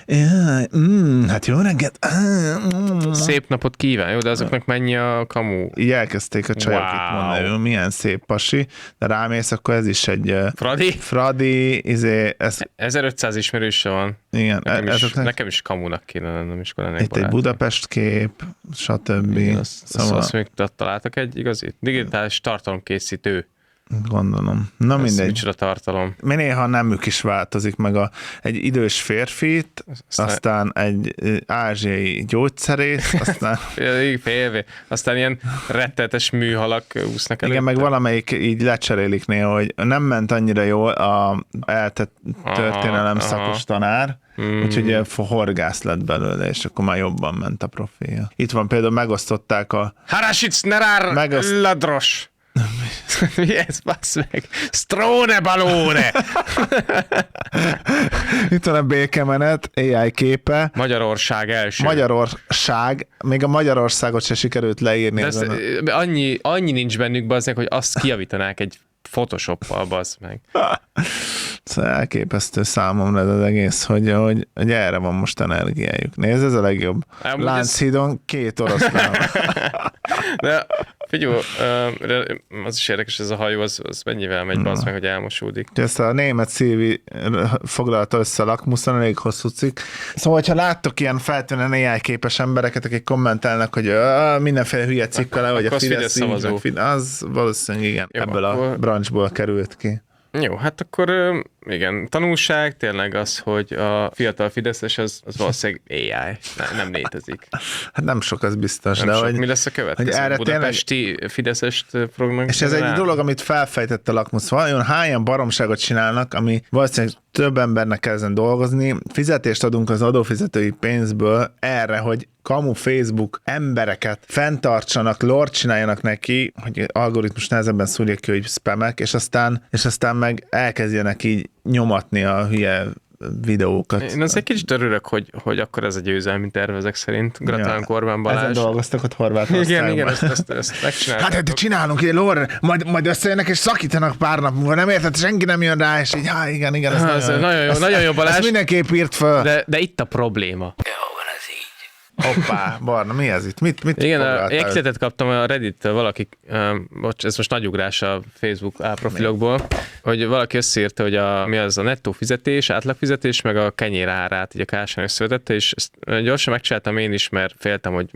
[SPEAKER 2] hát jó reggelt.
[SPEAKER 1] Szép napot kíván, jó, de azoknak mennyi a kamu?
[SPEAKER 2] Így elkezdték a csajok itt mondani, milyen szép pasi, de rámész, akkor ez is egy... Fradi, ez...
[SPEAKER 1] 1500 ismerőse van.
[SPEAKER 2] Igen.
[SPEAKER 1] Nekem is kamunak kéne lennem, és akkor lennék
[SPEAKER 2] itt egy Budapest kép, stb.
[SPEAKER 1] Igen, azt még találtak egy igazit? Digitális tartalomkészítő.
[SPEAKER 2] Gondolom. Na mindegy.
[SPEAKER 1] Micsoda tartalom.
[SPEAKER 2] Néha nemük is változik meg egy idős férfit, aztán egy ázsiai gyógyszerész, aztán...
[SPEAKER 1] aztán ilyen rettetes műhalak úsznak előtte.
[SPEAKER 2] Igen, meg valamelyik így lecserélik néha, hogy nem ment annyira jól a eltett történelem szakos tanár, úgyhogy horgász lett belőle, és akkor már jobban ment a profilja. Itt van például, megosztották a...
[SPEAKER 1] Harasic Nerár Ladros! Mi ez, bassz meg? Strone balone!
[SPEAKER 2] Itt van a békemenet, AI képe.
[SPEAKER 1] Magyarország első.
[SPEAKER 2] Magyarország, még a Magyarországot se sikerült leírni.
[SPEAKER 1] Annyi nincs bennük, bazd meg, hogy azt kijavítanák egy Photoshoppal, bazd meg.
[SPEAKER 2] Szóval elképesztő számomra az egész, hogy erre van most energiájuk. Nézd, ez a legjobb. Lánchídon 2 oroszlán.
[SPEAKER 1] De figyelj, az is érdekes, ez a hajó, az mennyivel megy, bazd meg, hogy elmosódik.
[SPEAKER 2] Ezt a német Szilvi foglalta össze a Lakmuszon, elég hosszú cikk. Szóval, hogyha láttok ilyen feltűnően AI képes embereket, akik kommentelnek, hogy mindenféle hülye cikkkel, hogy a Fidesz szavazó. Az valószínűleg igen, jó, ebből a branchból került ki.
[SPEAKER 1] Jó, hát akkor igen, tanulság tényleg az, hogy a fiatal fideszes az valószínűleg AI, nem létezik.
[SPEAKER 2] Hát nem sok, az biztos.
[SPEAKER 1] Nem
[SPEAKER 2] de
[SPEAKER 1] sok.
[SPEAKER 2] Hogy,
[SPEAKER 1] Mi lesz a következő?
[SPEAKER 2] hogy erre
[SPEAKER 1] Budapesti fideszest fognak.
[SPEAKER 2] és ez egy dolog, amit felfejtett a Lakmusz. Vajon hányan baromságot csinálnak, ami valószínűleg több embernek kell ezen dolgozni. Fizetést adunk az adófizetői pénzből erre, hogy kamu Facebook embereket fenntartsanak, lore csináljanak neki, hogy algoritmus nehezebben szúrja ki, hogy spamek, és aztán meg elkezdjenek így nyomatni a hülye videókat.
[SPEAKER 1] Én azért kicsit örülök, hogy akkor ez a győzelmi terv ezek szerint. Gratulálunk Orbán Balázs.
[SPEAKER 2] Ezen dolgoztak ott Horvátországban.
[SPEAKER 1] Igen, ezt megcsináltak.
[SPEAKER 2] Hát csinálunk ilyen lore, majd összejönnek és szakítanak pár nap múlva, nem érted, senki nem jön rá, és így, igen, ez
[SPEAKER 1] nagyon jó Balázs.
[SPEAKER 2] Ezt mindenképp írt föl.
[SPEAKER 1] De itt a probléma.
[SPEAKER 2] Hoppá, Barna, mi ez itt? Mit
[SPEAKER 1] Igen, egy kaptam a Reddit-től valaki, ez most nagy ugrás a Facebook profilokból, hogy valaki összeírta, hogy mi az a nettó fizetés, átlagfizetés, meg a kenyér árát, így a Kásán összevetette, és ezt gyorsan megcsináltam én is, mert féltem, hogy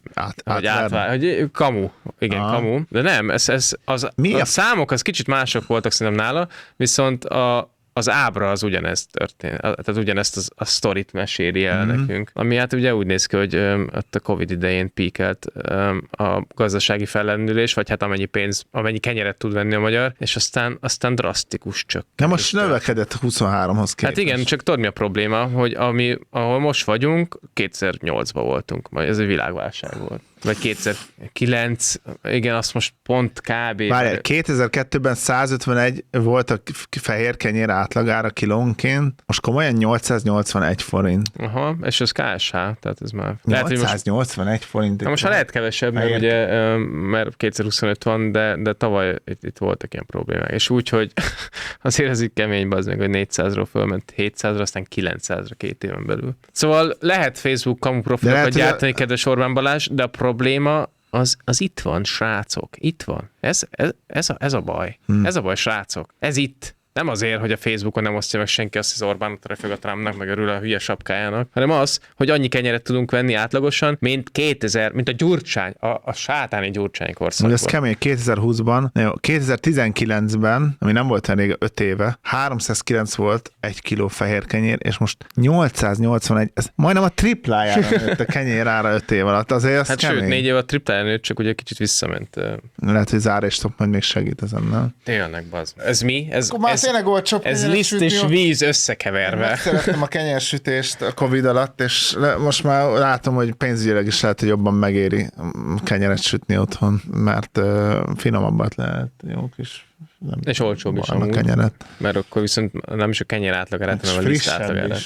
[SPEAKER 1] kamu. Igen, kamu. De nem, a számok az kicsit mások voltak szerintem nála, viszont az ábra az ugyanezt történt, tehát ugyanezt a sztorit meséli el nekünk. Ami hát ugye úgy néz ki, hogy ott a Covid idején píkelt a gazdasági fellendülés, vagy hát amennyi kenyeret tud venni a magyar, és aztán drasztikus csökkent.
[SPEAKER 2] De most növekedett 23-hoz képest.
[SPEAKER 1] Hát igen, csak tudod mi a probléma, hogy ahol most vagyunk, 2008-ban voltunk, vagy ez egy világválság volt. Vagy 2009, igen, azt most pont kb.
[SPEAKER 2] Várjál, 2002-ben 151 volt a fehér kenyér átlagára kilónként, most komolyan 881 forint.
[SPEAKER 1] Aha, és ez KSH, tehát ez már...
[SPEAKER 2] 881 forint.
[SPEAKER 1] Na most ha lehet kevesebb, mert 2025 van, de tavaly itt voltak ilyen problémák. És úgy, hogy azért ez így kemény, az meg, hogy 400-ról fölment 700-ra, aztán 900-ra 2 éven belül. Szóval lehet Facebook kamu profilokat gyártani, kedves Orbán Balázs, de a probléma az itt van, srácok. Itt van. Ez a baj. Ez a baj, srácok. Ez itt. Nem azért, hogy a Facebookon nem osztja meg senki azt, hogy az Orbán trefeg a Trumpnak, meg örül a hülye sapkájának, hanem az, hogy annyi kenyeret tudunk venni átlagosan, mint a Gyurcsány, a sátáni Gyurcsány korszakban.
[SPEAKER 2] Ez kemény, 2020-ban, 2019-ben, ami nem volt elég 5 éve, 309 volt 1 kiló fehér kenyér, és most 881, ez majdnem a triplájára nőtt a kenyér ára 5 év alatt. Azért ez
[SPEAKER 1] hát
[SPEAKER 2] kemény.
[SPEAKER 1] Sőt, 4 év a triplájára nőtt, csak ugye kicsit visszament.
[SPEAKER 2] Lehet, hogy Zár és Stop majd még segít ezen, nem?
[SPEAKER 1] Tényleg, bazd. Ez mi? Ez liszt és víz összekeverve.
[SPEAKER 2] Megszerettem a kenyersütést a Covid alatt, és most már látom, hogy pénzügyileg is lehet, hogy jobban megéri kenyeret sütni otthon, mert finomabbat lehet, jó kis...
[SPEAKER 1] És olcsóbb is amúgy, mert akkor viszont nem is a kenyér átlagárát, hanem a liszt átlagárát.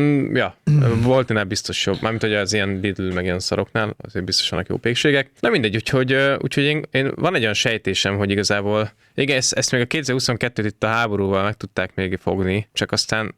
[SPEAKER 1] Volt ennél biztos jobb. Mármint, hogy az ilyen Lidl meg ilyen szaroknál, azért biztos vannak jó pékségek. Na mindegy, úgyhogy én van egy olyan sejtésem, hogy igazából, igen, ezt még a 2022-t itt a háborúval meg tudták még fogni, csak aztán...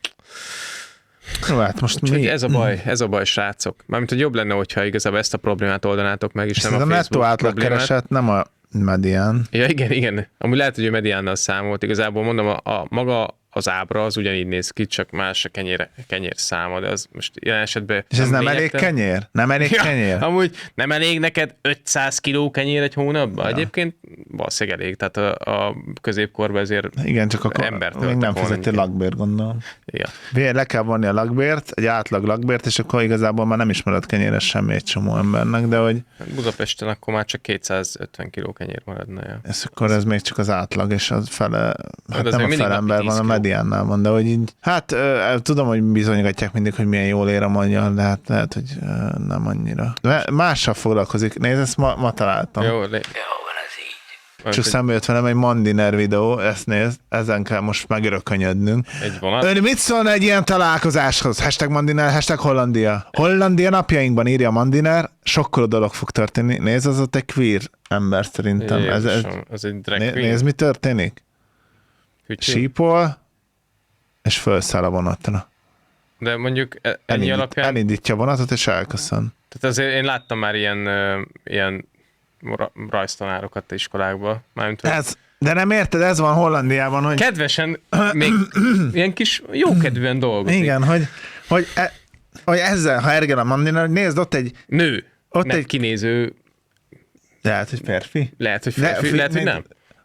[SPEAKER 2] Hát most mi?
[SPEAKER 1] Ez a baj, srácok. Mármint, hogy jobb lenne, hogyha igazából ezt a problémát oldanátok meg, és nem a Facebook
[SPEAKER 2] nettó átlagkereset, nem a medián.
[SPEAKER 1] Ja, igen. Amúgy lehet, hogy ő mediánnal számolt. Igazából mondom, a maga az ábra az ugyanígy néz ki, csak más a kenyér száma, de az most ilyen esetben...
[SPEAKER 2] És ez nem elég kenyér? Nem elég kenyér?
[SPEAKER 1] Amúgy nem elég neked 500 kiló kenyér egy hónapban? Ja. Egyébként valószínűleg elég, tehát a középkorban ezért
[SPEAKER 2] igen, csak akkor még nem fizeti lakbért, gondolom. Ja. Le kell vonni a lakbért, egy átlag lakbért, és akkor igazából már nem is marad kenyéres semmi egy csomó embernek, de hogy...
[SPEAKER 1] Budapesten akkor már csak 250 kiló kenyér maradna. Ja.
[SPEAKER 2] És akkor ez még csak az átlag, és az fele, hát nem a fele ember van, a mediánnál van, de hogy így, hát tudom, hogy bizonygatják mindig, hogy milyen jól ér a magyar, de hát lehet, hogy nem annyira. Mással foglalkozik. Nézd, ezt ma találtam.
[SPEAKER 1] Jó,
[SPEAKER 2] csak szembe jött velem egy Mandiner videó, ezt nézd, ezen kell most megörökönyödnünk.
[SPEAKER 1] Egy vonat.
[SPEAKER 2] Ön mit szólna egy ilyen találkozáshoz? #Mandiner, #Hollandia. Hollandia napjainkban írja Mandiner, sokkoló dolog fog történni. Nézd, az ott egy queer ember szerintem.
[SPEAKER 1] Ez egy drag queen.
[SPEAKER 2] Nézd, mi történik. Sípol, és felszáll a vonatra.
[SPEAKER 1] De mondjuk ennyi alapján...
[SPEAKER 2] Elindítja a vonatot, és elköszön.
[SPEAKER 1] Tehát azért én láttam már ilyen rajztanárokat iskolákban.
[SPEAKER 2] De nem érted, ez van Hollandiában, hogy...
[SPEAKER 1] Kedvesen, még ilyen kis jókedvűen dolgozik.
[SPEAKER 2] Igen, hogy ezzel, ha ergel a Mandiner, nézd, ott egy...
[SPEAKER 1] Nő. Ott egy kinéző...
[SPEAKER 2] Lehet, hogy férfi.
[SPEAKER 1] Lehet, hogy férfi, lehet, hogy nem.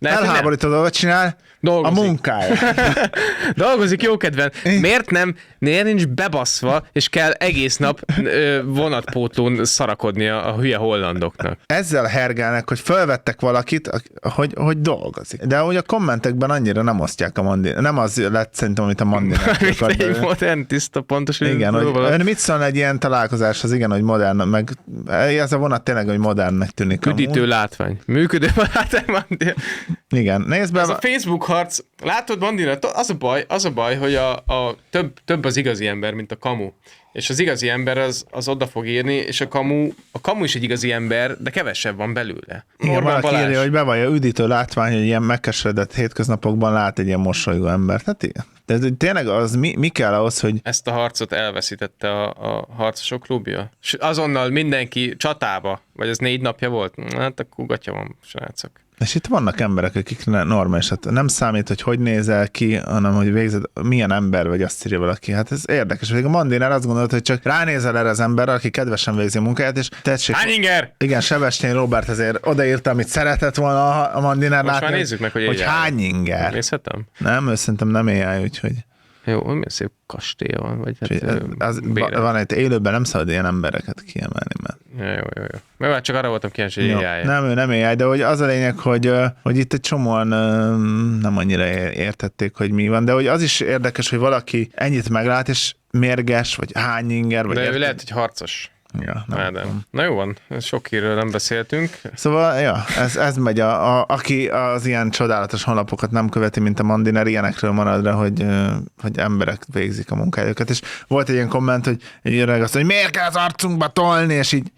[SPEAKER 2] Felháborító dolgot csinál,
[SPEAKER 1] Dolgozik.
[SPEAKER 2] a munkája.
[SPEAKER 1] Dolgozik jókedven. Miért nincs bebasszva, és kell egész nap vonatpótlón szarakodnia a hülye hollandoknak?
[SPEAKER 2] Ezzel hergelnek, hogy felvettek valakit, hogy dolgozik. De hogy a kommentekben annyira nem osztják a Mandinát. Nem az lett szerintem, amit a Mandinát akart.
[SPEAKER 1] Egy modern, tiszta, pontos.
[SPEAKER 2] Igen, hogy ön mit szól egy ilyen találkozáshoz, igen, hogy modern, meg ez a vonat tényleg, hogy modernnek tűnik.
[SPEAKER 1] Üdítő látvány. Működő látvány.
[SPEAKER 2] Igen, nézd be.
[SPEAKER 1] Ez a Facebook harc, látod, Bandina, az a baj, hogy a több az igazi ember, mint a kamu. És az igazi ember az oda fog írni, és a kamu is egy igazi ember, de kevesebb van belőle.
[SPEAKER 2] Igen, valaki írja, hogy bevallja üdítő látvány, hogy ilyen megkeseredett hétköznapokban lát egy ilyen mosolygó embert. Hát igen. De tényleg az mi kell ahhoz, hogy...
[SPEAKER 1] Ezt a harcot elveszítette a harcosok klubja. És azonnal mindenki csatába, vagy ez 4 napja volt? Hát akkor gatya van, srácok.
[SPEAKER 2] És itt vannak emberek, akik normális, hát nem számít, hogy nézel ki, hanem hogy végzed, milyen ember vagy, azt írja valaki. Hát ez érdekes. A Mandinár azt gondolt, hogy csak ránézel erre az emberre, aki kedvesen végzi a munkáját, és tessék...
[SPEAKER 1] Hányinger!
[SPEAKER 2] Igen, Sebestyén Róbert ezért odaírta, amit szeretett volna a Mandinár látni.
[SPEAKER 1] Most már nézzük meg, hogy
[SPEAKER 2] hányinger.
[SPEAKER 1] Nézhetem?
[SPEAKER 2] Nem, ő szerintem nem AI, úgyhogy...
[SPEAKER 1] Jó, milyen szép kastély van, vagy hát
[SPEAKER 2] van egy élőben, nem szabad ilyen embereket kiemelni, mert...
[SPEAKER 1] Jó. Mert már csak arra voltam kíváncsi, hogy AI.
[SPEAKER 2] Nem, ő nem AI, de hogy az a lényeg, hogy itt egy csomóan nem annyira értették, hogy mi van, de hogy az is érdekes, hogy valaki ennyit meglát, és mérges, vagy hányinger, vagy...
[SPEAKER 1] De ő lehet, hogy harcos.
[SPEAKER 2] Ja,
[SPEAKER 1] Na jó van, sok hírről nem beszéltünk.
[SPEAKER 2] Szóval, ja, ez megy, aki az ilyen csodálatos honlapokat nem követi, mint a Mandiner, ilyenekről marad rá, hogy emberek végzik a munkájukat. És volt egy ilyen komment, hogy egy öreg azt mondja, hogy miért kell az arcunkba tolni, és így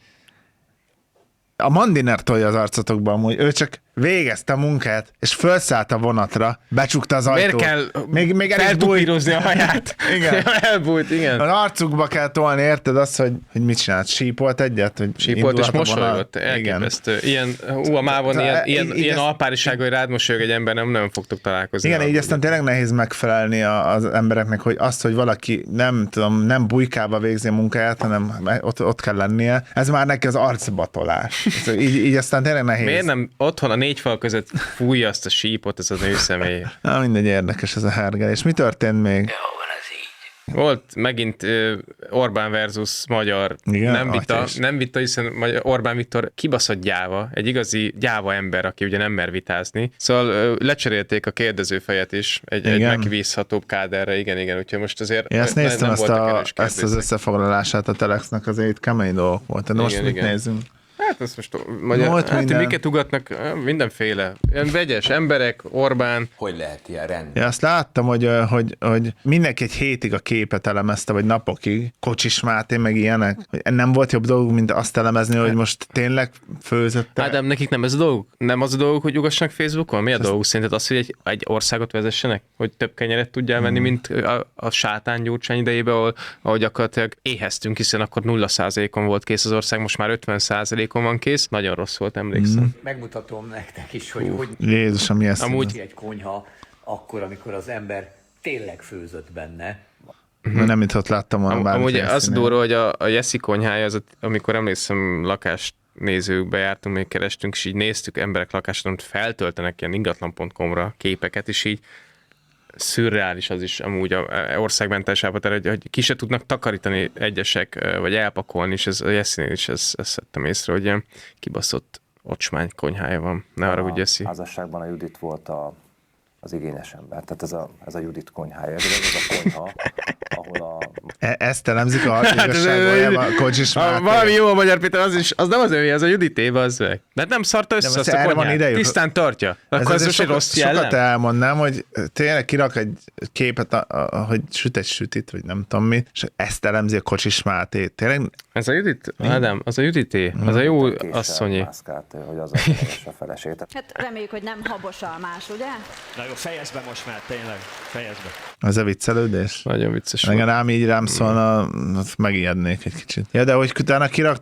[SPEAKER 2] a Mandiner tolja az arcotokba amúgy, ő csak végezte a munkát, és felszállt a vonatra, becsukta az ajtót.
[SPEAKER 1] Miért kell
[SPEAKER 2] még
[SPEAKER 1] feltupírozni a haját?
[SPEAKER 2] Igen.
[SPEAKER 1] Elbújt, igen.
[SPEAKER 2] Az arcukba kell tolni, érted azt, hogy mit csinált? Sípolt egyet? Hogy
[SPEAKER 1] sípolt és mosolygott. Elképesztő. Ilyen, a mávon ilyen alpáriság, hogy rád mosolyog egy ember, nem fogtok találkozni.
[SPEAKER 2] Igen, így aztán tényleg nehéz megfelelni az embereknek, hogy azt, hogy valaki nem bujkába végzi a munkáját, hanem ott kell lennie. Ez már neki az arcbatolás. Így aztán tényleg nehéz.
[SPEAKER 1] Miért nem otthon a 4 fal között fújja azt a sípot, ez a nőszemély?
[SPEAKER 2] Na, mindegy, érdekes ez a hergelés. Mi történt még?
[SPEAKER 1] Volt megint Orbán versus magyar.
[SPEAKER 2] Igen,
[SPEAKER 1] nem vita, hiszen Orbán Viktor kibaszott gyáva, egy igazi gyáva ember, aki ugye nem mer vitázni. Szóval lecserélték a kérdezőfejet is egy megbízhatóbb káderre, igen, úgyhogy most azért
[SPEAKER 2] ezt néztem, ezt az összefoglalását a Telexnek, azért itt kemény dolgok volt. De most mit nézünk?
[SPEAKER 1] Hát ezt most miket ugatnak? Mindenféle. Ilyen vegyes emberek, Orbán.
[SPEAKER 3] Hogy lehet ilyen rend?
[SPEAKER 2] Ja, azt láttam, hogy mindenki egy hétig a képet elemezte, vagy napokig. Kocsis Máté, meg ilyenek. Nem volt jobb dolguk, mint azt elemezni, hogy most tényleg főzött.
[SPEAKER 1] Ádám, nekik nem ez a dolguk? Nem az a dolguk, hogy ugassanak Facebookon? Mi a dolguk szerinted? Az, hogy egy országot vezessenek? Hogy több kenyeret tudjál venni, mint a sátán Gyurcsány idejében, ahol gyakorlatilag éheztünk, hiszen akkor 0%-on volt kész az ország, most már 50%-on van kész. Nagyon rossz volt, emlékszem.
[SPEAKER 3] Megmutatom nektek is, hogy
[SPEAKER 2] Jézusom, mi ez?
[SPEAKER 3] Amúgy egy konyha akkor, amikor az ember tényleg főzött benne.
[SPEAKER 2] Nem, mint ott láttam volna.
[SPEAKER 1] Amúgy az durva, hogy a Jeszi konyhája, az, amikor emlékszem, lakást nézőkbe jártunk, még kerestünk, és így néztük emberek lakását, amit feltöltenek ilyen ingatlan.com-ra képeket, és így szürreális az is amúgy a országmentes állapot, hogy ki se tudnak takarítani egyesek, vagy elpakolni, és ez a Jesszinél is ezt szedtem észre, hogy ilyen kibaszott ocsmány konyhája van. Ne arra, hogy Jessi.
[SPEAKER 4] A házasságban a Judit volt az igényes ember. Tehát ez a Judit konyhája. Ez a konyha, ahol
[SPEAKER 2] ezt elemzik a hallgatásságban, a Kocsis Máté.
[SPEAKER 1] Valami jó a Magyar Péter, az nem az övé, az a Judité, az meg. De hát nem szarta össze azt a konyhát. Tisztán tartja. Akkor ez most egy rossz jellem.
[SPEAKER 2] Sokat elmondnám, hogy tényleg kirak egy képet, hogy süt egy sütit, vagy nem tudom mi, és ezt elemzi a Kocsis Máté. Tényleg...
[SPEAKER 1] Ez a Judit? Ádám, az a Judité. Az a jó asszonyi.
[SPEAKER 4] Hogy az a feleség.
[SPEAKER 5] Hát reméljük, hogy nem habos almás, ugye?
[SPEAKER 6] Na jó, fejezd be most már, tényleg, fejezd be.
[SPEAKER 2] Az a viccelődés?
[SPEAKER 1] Nagyon vicces.
[SPEAKER 2] Rám így szólna, megijednék egy kicsit. Ja, de hogy utána kirakta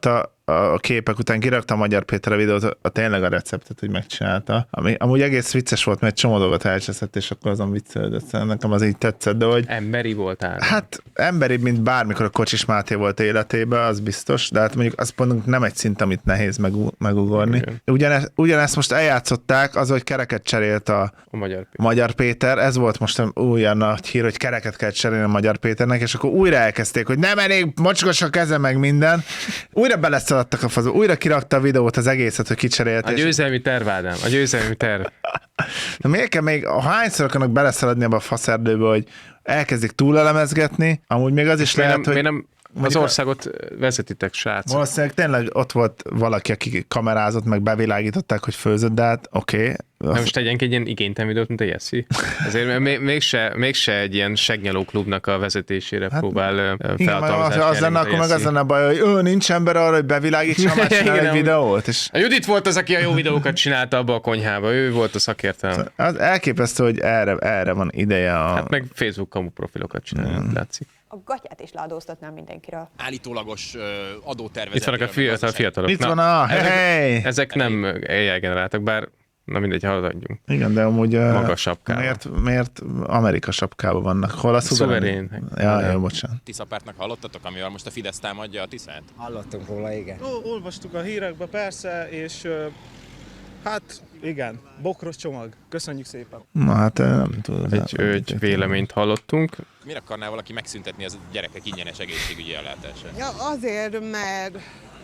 [SPEAKER 2] a képek után kirakta a Magyar Péter a videót, tényleg a receptet, hogy megcsinálta. Ami amúgy egész vicces volt, mert egy csomó dolgot elcseszett, és akkor azon viccelődött. Nekem az így tetszett, de hogy...
[SPEAKER 1] Emberi voltál.
[SPEAKER 2] Hát emberibb, mint bármikor a Kocsis Máté volt életében, az biztos, de hát mondjuk azt mondjuk nem egy szint, amit nehéz megugorni. Ugyanezt most eljátszották, az, hogy kereket cserélt a Magyar Péter. Ez volt most újra nagy hír, hogy kereket kell cserélni a Magyar Péternek, és akkor újra elkezdték, hogy nem elég mocskos a keze, meg minden. Újra beleszaladtak a fazó, újra kirakta a videót az egészet, hogy kicserélt.
[SPEAKER 1] A győzelmi terv, Ádám, a győzelmi terv.
[SPEAKER 2] De miért kell még, hányszor akarnak beleszaladni abba a faszerdőbe, hogy elkezdik túlelemezgetni, amúgy még az is lehet, hogy...
[SPEAKER 1] Az országot vezetitek, srácok.
[SPEAKER 2] Valószínűleg tényleg ott volt valaki, aki kamerázott, meg bevilágították, hogy főzött, de hát oké.
[SPEAKER 1] Na most tegyenk egy ilyen igénytelen videót, mint a Jeszi. Azért mégse egy ilyen segnyaló klubnak a vezetésére próbál felhatalmazást
[SPEAKER 2] az lenne, akkor meg az lenne a baj, hogy nincs ember arra, hogy bevilágítsa már csinál egy videót. És...
[SPEAKER 1] A Judit volt az, aki a jó videókat csinálta abba a konyhába. Ő volt a szakértelem.
[SPEAKER 2] Az elképesztő, hogy erre van ideje.
[SPEAKER 1] Hát meg Facebook kamu profilokat csinálni, látszik.
[SPEAKER 7] A gatyát is leadóztatnám mindenkiről.
[SPEAKER 8] Állítólagos adótervezet.
[SPEAKER 1] Itt vannak a fiatalok.
[SPEAKER 2] Itt van a
[SPEAKER 1] ezek nem AI generáltak, bár na mindegy, haladjunk.
[SPEAKER 2] Igen, de amúgy
[SPEAKER 1] magas sapkában.
[SPEAKER 2] Miért Amerika sapkában vannak? Hol a szuverén? Ja, bocsánat.
[SPEAKER 8] Tiszapártnak hallottatok, amivel most a Fidesz támadja a Tiszát?
[SPEAKER 9] Hallottunk róla, igen.
[SPEAKER 10] Olvastuk a hírekbe, persze, és hát igen, bokros csomag. Köszönjük szépen.
[SPEAKER 2] Na hát nem tudom.
[SPEAKER 1] Egy véleményt hallottunk.
[SPEAKER 8] Miért akarná valaki megszüntetni az gyerekek ingyenes egészségügyi ellátását?
[SPEAKER 11] Ja, azért, mert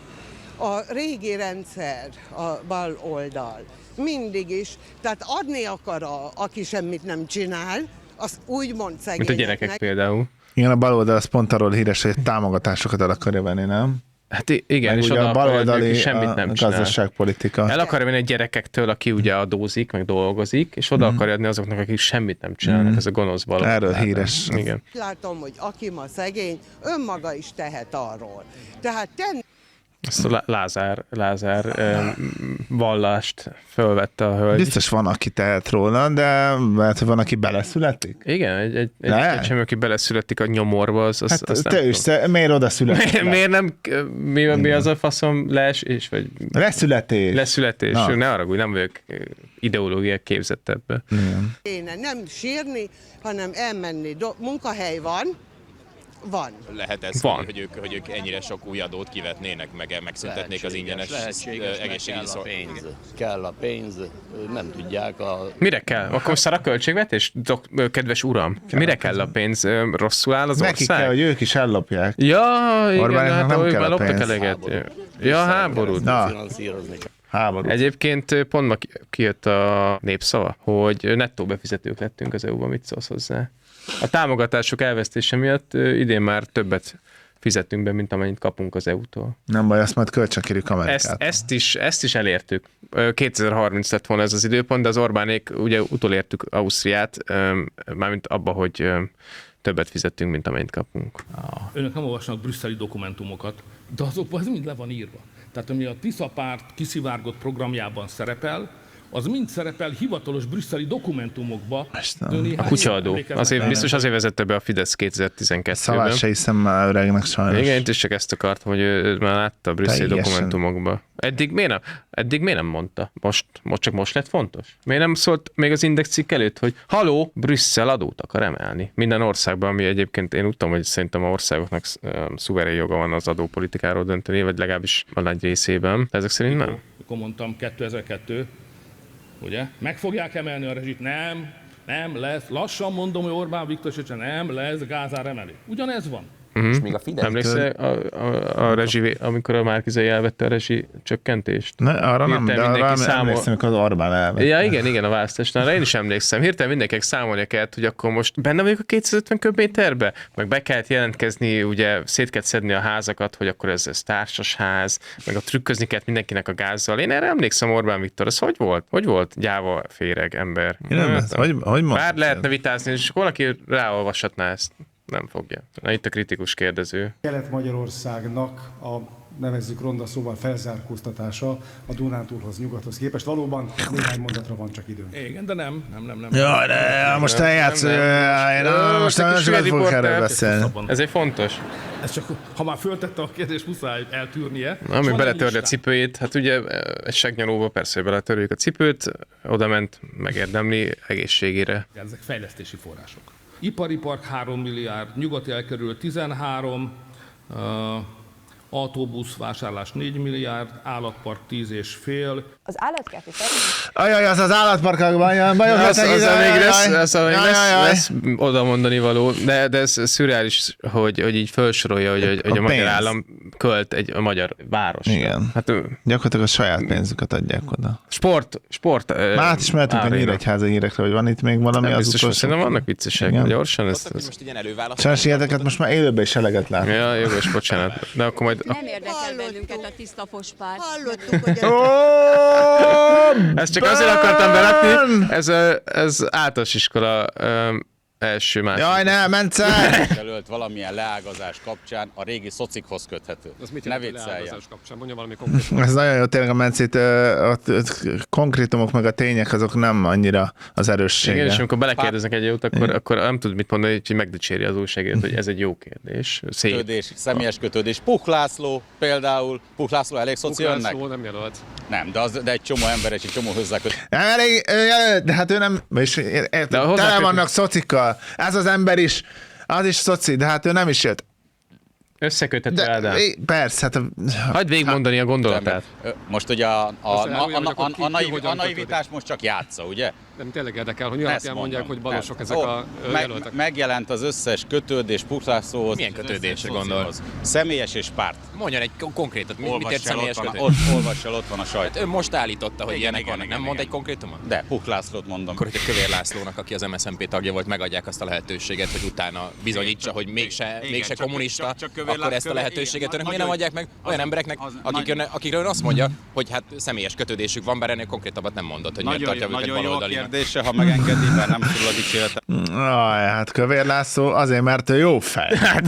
[SPEAKER 11] a régi rendszer, a bal oldal, mindig is, tehát adni akar, aki semmit nem csinál, az úgymond szegényeknek.
[SPEAKER 1] Mint a gyerekek például.
[SPEAKER 2] Igen, a baloldal az pont arról híres, hogy támogatásokat el akarja venni, nem?
[SPEAKER 1] Hát igen,
[SPEAKER 2] meg
[SPEAKER 1] és
[SPEAKER 2] ugye
[SPEAKER 1] oda
[SPEAKER 2] a baloldali
[SPEAKER 1] semmit nem csinál.
[SPEAKER 2] Gazdaságpolitika.
[SPEAKER 1] El akarja venni a gyerekektől, aki ugye adózik, meg dolgozik, és oda akarja adni azoknak, akik semmit nem csinálnak, ez a gonosz baloldal.
[SPEAKER 2] Erről híres.
[SPEAKER 1] Igen.
[SPEAKER 11] Látom, hogy aki ma szegény, önmaga is tehet arról. Tehát tenni...
[SPEAKER 1] Ezt a Lázár vallást fölvette a hölgy.
[SPEAKER 2] Biztos van, aki tehet róla, de lehet, hogy van, aki beleszületik?
[SPEAKER 1] Igen, egy semmi, aki beleszületik a nyomorba, az
[SPEAKER 2] hát te is, miért oda születik?
[SPEAKER 1] Miért nem, mi az a faszom leesés? Vagy Leszületés. Na. Ne haragudj, nem vagyok ideológiák képzett ebbe.
[SPEAKER 11] Kéne nem sírni, hanem elmenni. Munkahely van.
[SPEAKER 8] Lehet ez, hogy ők ennyire sok új adót kivetnének, meg megszüntetnék az ingyenes egészségügyi szolgáltatást.
[SPEAKER 9] Kell a pénz, nem tudják
[SPEAKER 1] Mire kell? Akkor szar a költségvetés? Kedves uram, mire kell a pénz? Rosszul áll az ország?
[SPEAKER 2] Neki kell, hogy ők is ellopják.
[SPEAKER 1] Ja, igen,
[SPEAKER 2] Orbánnak nem kell a pénz.
[SPEAKER 1] Eleget. Ja, háború. Egyébként pont ma kijött a népszava, hogy nettó befizetők lettünk az EU-ba, mit szólsz hozzá? A támogatások elvesztése miatt idén már többet fizetünk be, mint amennyit kapunk az EU-tól.
[SPEAKER 2] Nem baj, azt majd kölcsönkérjük Amerikát.
[SPEAKER 1] Ezt is elértük. 2030 lett volna ez az időpont, de az Orbánék ugye utolértük Ausztriát, mármint abba, hogy többet fizettünk, mint amennyit kapunk.
[SPEAKER 12] Önök nem olvasnak brüsszeli dokumentumokat, de azokban ez mind le van írva. Tehát ami a Tisza párt kiszivárgott programjában szerepel, az mind szerepel hivatalos brüsszeli dokumentumokba.
[SPEAKER 1] A kutyaadó. Biztos azért vezette be a Fidesz 2012-ben.
[SPEAKER 2] Szavát se hiszem már öregnek sajnos.
[SPEAKER 1] Igen, én is csak ezt akartam, hogy ő már látta a brüsszeli dokumentumokba. Eddig miért nem mondta? Most lett fontos? Miért nem szólt még az Index cikk előtt, hogy haló, Brüsszel adót akar emelni? Minden országban, ami egyébként én tudom, hogy szerintem a országoknak szuverén joga van az adópolitikáról dönteni, vagy legalábbis a nagy részében. De ezek szerint nem.
[SPEAKER 12] Akkor mondtam 2002, ugye? Meg fogják emelni a rezsit? Nem lesz. Lassan mondom, hogy Orbán Viktor se nem lesz gázár emelő. Ugyanez van.
[SPEAKER 4] És még a Fidesz...
[SPEAKER 1] Emlékszel a rezsi, amikor a Márki-Zay elvette a rezsi csökkentést?
[SPEAKER 2] Arra nem, de arra emlékszem, amikor az Orbán elvette.
[SPEAKER 1] Ja, igen, a választásnál. Én is emlékszem. Hirtelen mindenkinek számolnia kellett, hogy akkor most benne vagyok a 250 köbméterbe? Meg be kellett jelentkezni, ugye szét kellett szedni a házakat, hogy akkor ez társasház, meg a trükközni kellett mindenkinek a gázzal. Én erre emlékszem, Orbán Viktor, ez hogy volt? Hogy volt? Gyáva féreg ember.
[SPEAKER 2] Hogy
[SPEAKER 1] bár lehetne vitázni, és valaki ráolvashatná ezt. Nem fogja. Na, itt a kritikus kérdező.
[SPEAKER 13] Kelet-Magyarországnak a nevezzük ronda szóval, felzárkóztatása a Dunántúlhoz, nyugathoz képest. Valóban néhány mondatra van csak időnk.
[SPEAKER 12] Igen, de nem.
[SPEAKER 2] Jaj, de most eljátsz, most nem fogok erről beszélni.
[SPEAKER 1] Ezért fontos.
[SPEAKER 12] Ez csak, ha már föltette a kérdést, muszáj eltűrnie.
[SPEAKER 1] Ami beletörli a cipőjét, hát ugye egy segnyalóba persze, hogy beletörjük a cipőt, oda ment, megérdemli egészségére.
[SPEAKER 12] Ezek fejlesztési források. Ipari park 3 milliárd, nyugati elkerül 13, autóbusz vásárlás 4 milliárd, állatpark 10,5.
[SPEAKER 7] Az állatkerti
[SPEAKER 2] Ajaj, az állatparkokban bajok
[SPEAKER 1] lesz oda mondani való, de ez szürreális, hogy így felsorolja, hogy a magyar állam költ a magyar város.
[SPEAKER 2] Igen. Hát gyakorlatilag a saját pénzüket adják oda.
[SPEAKER 1] Sport.
[SPEAKER 2] Már ismertünk a Nyíregyháza hírekre, hogy van itt még valami
[SPEAKER 1] nem
[SPEAKER 2] az
[SPEAKER 1] biztos,
[SPEAKER 2] utolsó.
[SPEAKER 1] szerintem vannak viccesek, gyorsan.
[SPEAKER 2] Sajnos ilyeneket most már élőben is eleget látom.
[SPEAKER 1] Ja, jogos, bocsánat. De akkor majd...
[SPEAKER 5] Nem érdekel bennünket a tiszta fospár.
[SPEAKER 11] Hallottuk, hogy
[SPEAKER 1] Ezt csak azért akartam beletni, ez általános iskola első másik.
[SPEAKER 2] Jaj, ne, Mence!
[SPEAKER 8] Jelölt valamilyen leágazás kapcsán a régi szocikhoz köthető.
[SPEAKER 6] Az mit
[SPEAKER 8] ne
[SPEAKER 6] jelent
[SPEAKER 8] vicceljen.
[SPEAKER 6] leágazás kapcsán? Mondja valami konkrét.
[SPEAKER 2] Ez nagyon jó, tényleg a Mencét, a konkrétumok meg a tények azok nem annyira az erőssége.
[SPEAKER 1] Igen, és amikor belekérdeznek egy jót, akkor nem tud mit mondani, hogy megdicséri az újságírót, hogy ez egy jó kérdés. Szép.
[SPEAKER 8] Kötődés, személyes kötődés. Puch László például. Puch László elég szoci önnek?
[SPEAKER 6] Puch László nem jelölt.
[SPEAKER 8] Nem, de egy csomó ember és egy csomó hozzákötő.
[SPEAKER 2] Nem elég, de hát ő nem, és tele vannak szocikkal. Ez az ember is, az is szoci, de hát ő nem is jött.
[SPEAKER 1] Összeköthető, Ádám.
[SPEAKER 2] Persze, hát...
[SPEAKER 1] Hagyd végigmondani a gondolatát.
[SPEAKER 8] Most ugye a naivitás most csak játsza, ugye?
[SPEAKER 6] Nem tényleg érdekel, hogy mi alapján mondják, hogy balosok ezek a jelöltek.
[SPEAKER 8] Megjelent az összes kötődés Puch Lászlóhoz.
[SPEAKER 14] Milyen kötődésre gondol?
[SPEAKER 8] Személyes és párt.
[SPEAKER 14] Mondjon egy konkrétat, mit ért személyes kötődés?
[SPEAKER 8] Olvass el, ott van a sajtó.
[SPEAKER 14] Hát ön most állította, hogy ilyenek vannak, nem mond egy konkrétumot?
[SPEAKER 8] De, Puch Lászlót mondom.
[SPEAKER 14] Akkor, hogy a Kövér Lászlónak, aki az MSZNP tagja volt, megadják azt a lehetőséget, hogy utána bizonyítsa, hogy mégse kommunista, akkor ezt a lehetőséget önök miért nem adják meg olyan embereknek, akikről ön azt mondja, hogy hát személyes kötődésük van, bár ennél konkrétabbat nem mondott, hogy miért tartja őket baloldalinak.
[SPEAKER 8] Ha megengedi, mert nem szól a dicséretet.
[SPEAKER 2] Hát Kövér László azért, mert ő jó fej. Hát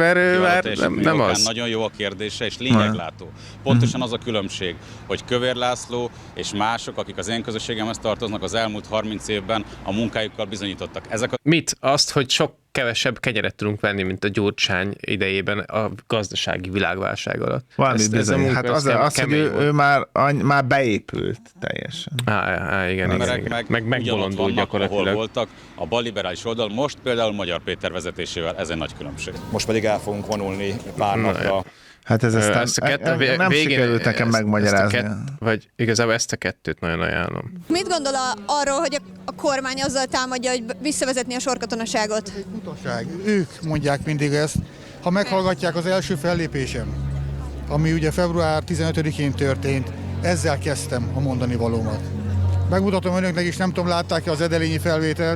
[SPEAKER 2] mert nem az.
[SPEAKER 8] Nagyon jó a kérdése, és lényeglátó. Pontosan az a különbség, hogy Kövér László és mások, akik az én közösségemhez tartoznak, az elmúlt 30 évben a munkájukkal bizonyítottak.
[SPEAKER 1] Mit? Azt, hogy sok kevesebb kenyeret tudunk venni, mint a Gyurcsány idejében a gazdasági világválság alatt.
[SPEAKER 2] Valami bizony. Hát az hogy ő már beépült teljesen.
[SPEAKER 1] Igen. Meg megbolondult gyakorlatilag.
[SPEAKER 8] Ahol voltak a balliberális oldal, most például Magyar Péter vezetésével, ez egy nagy különbség.
[SPEAKER 9] Most pedig el fogunk vonulni pár napra.
[SPEAKER 2] Hát ez aztán nem sikerült nekem megmagyarázni.
[SPEAKER 1] Vagy igazából ezt a kettőt nagyon ajánlom.
[SPEAKER 7] Mit gondol arról, hogy a kormány azzal támadja, hogy visszavezetni a sorkatonaságot?
[SPEAKER 15] Ez egy butaság. Ők mondják mindig ezt. Ha meghallgatják az első fellépésem, ami ugye február 15-én történt, ezzel kezdtem a mondani valómat. Megmutatom önöknek is, nem tudom, látták-e az edelényi felvételt.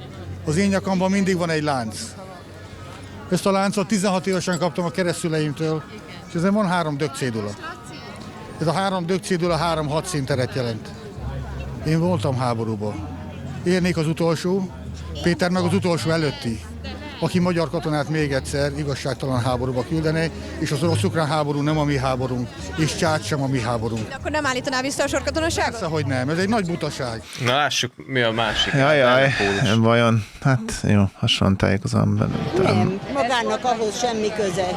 [SPEAKER 15] Az én nyakamban mindig van egy lánc. Ezt a láncot 16 évesen kaptam a keresztszüleimtől, és ezen van 3 dögcédula. Ez a 3 dögcédula 3 hadszínteret jelent. Én voltam háborúban. Érnék az utolsó, Péter meg az utolsó előtti, aki magyar katonát még egyszer igazságtalan háborúba küldené, és az orosz-ukrán háború nem a mi háborunk, és Csád sem a mi háborunk.
[SPEAKER 7] De akkor nem állítaná vissza a sorkatonaságot?
[SPEAKER 15] Persze, hogy nem, ez egy nagy butaság.
[SPEAKER 1] Na lássuk, mi a másik.
[SPEAKER 2] Jaj, vajon, hát jó, hasonlóan tájékozom belőle.
[SPEAKER 16] Nem, magának ahhoz semmi köze.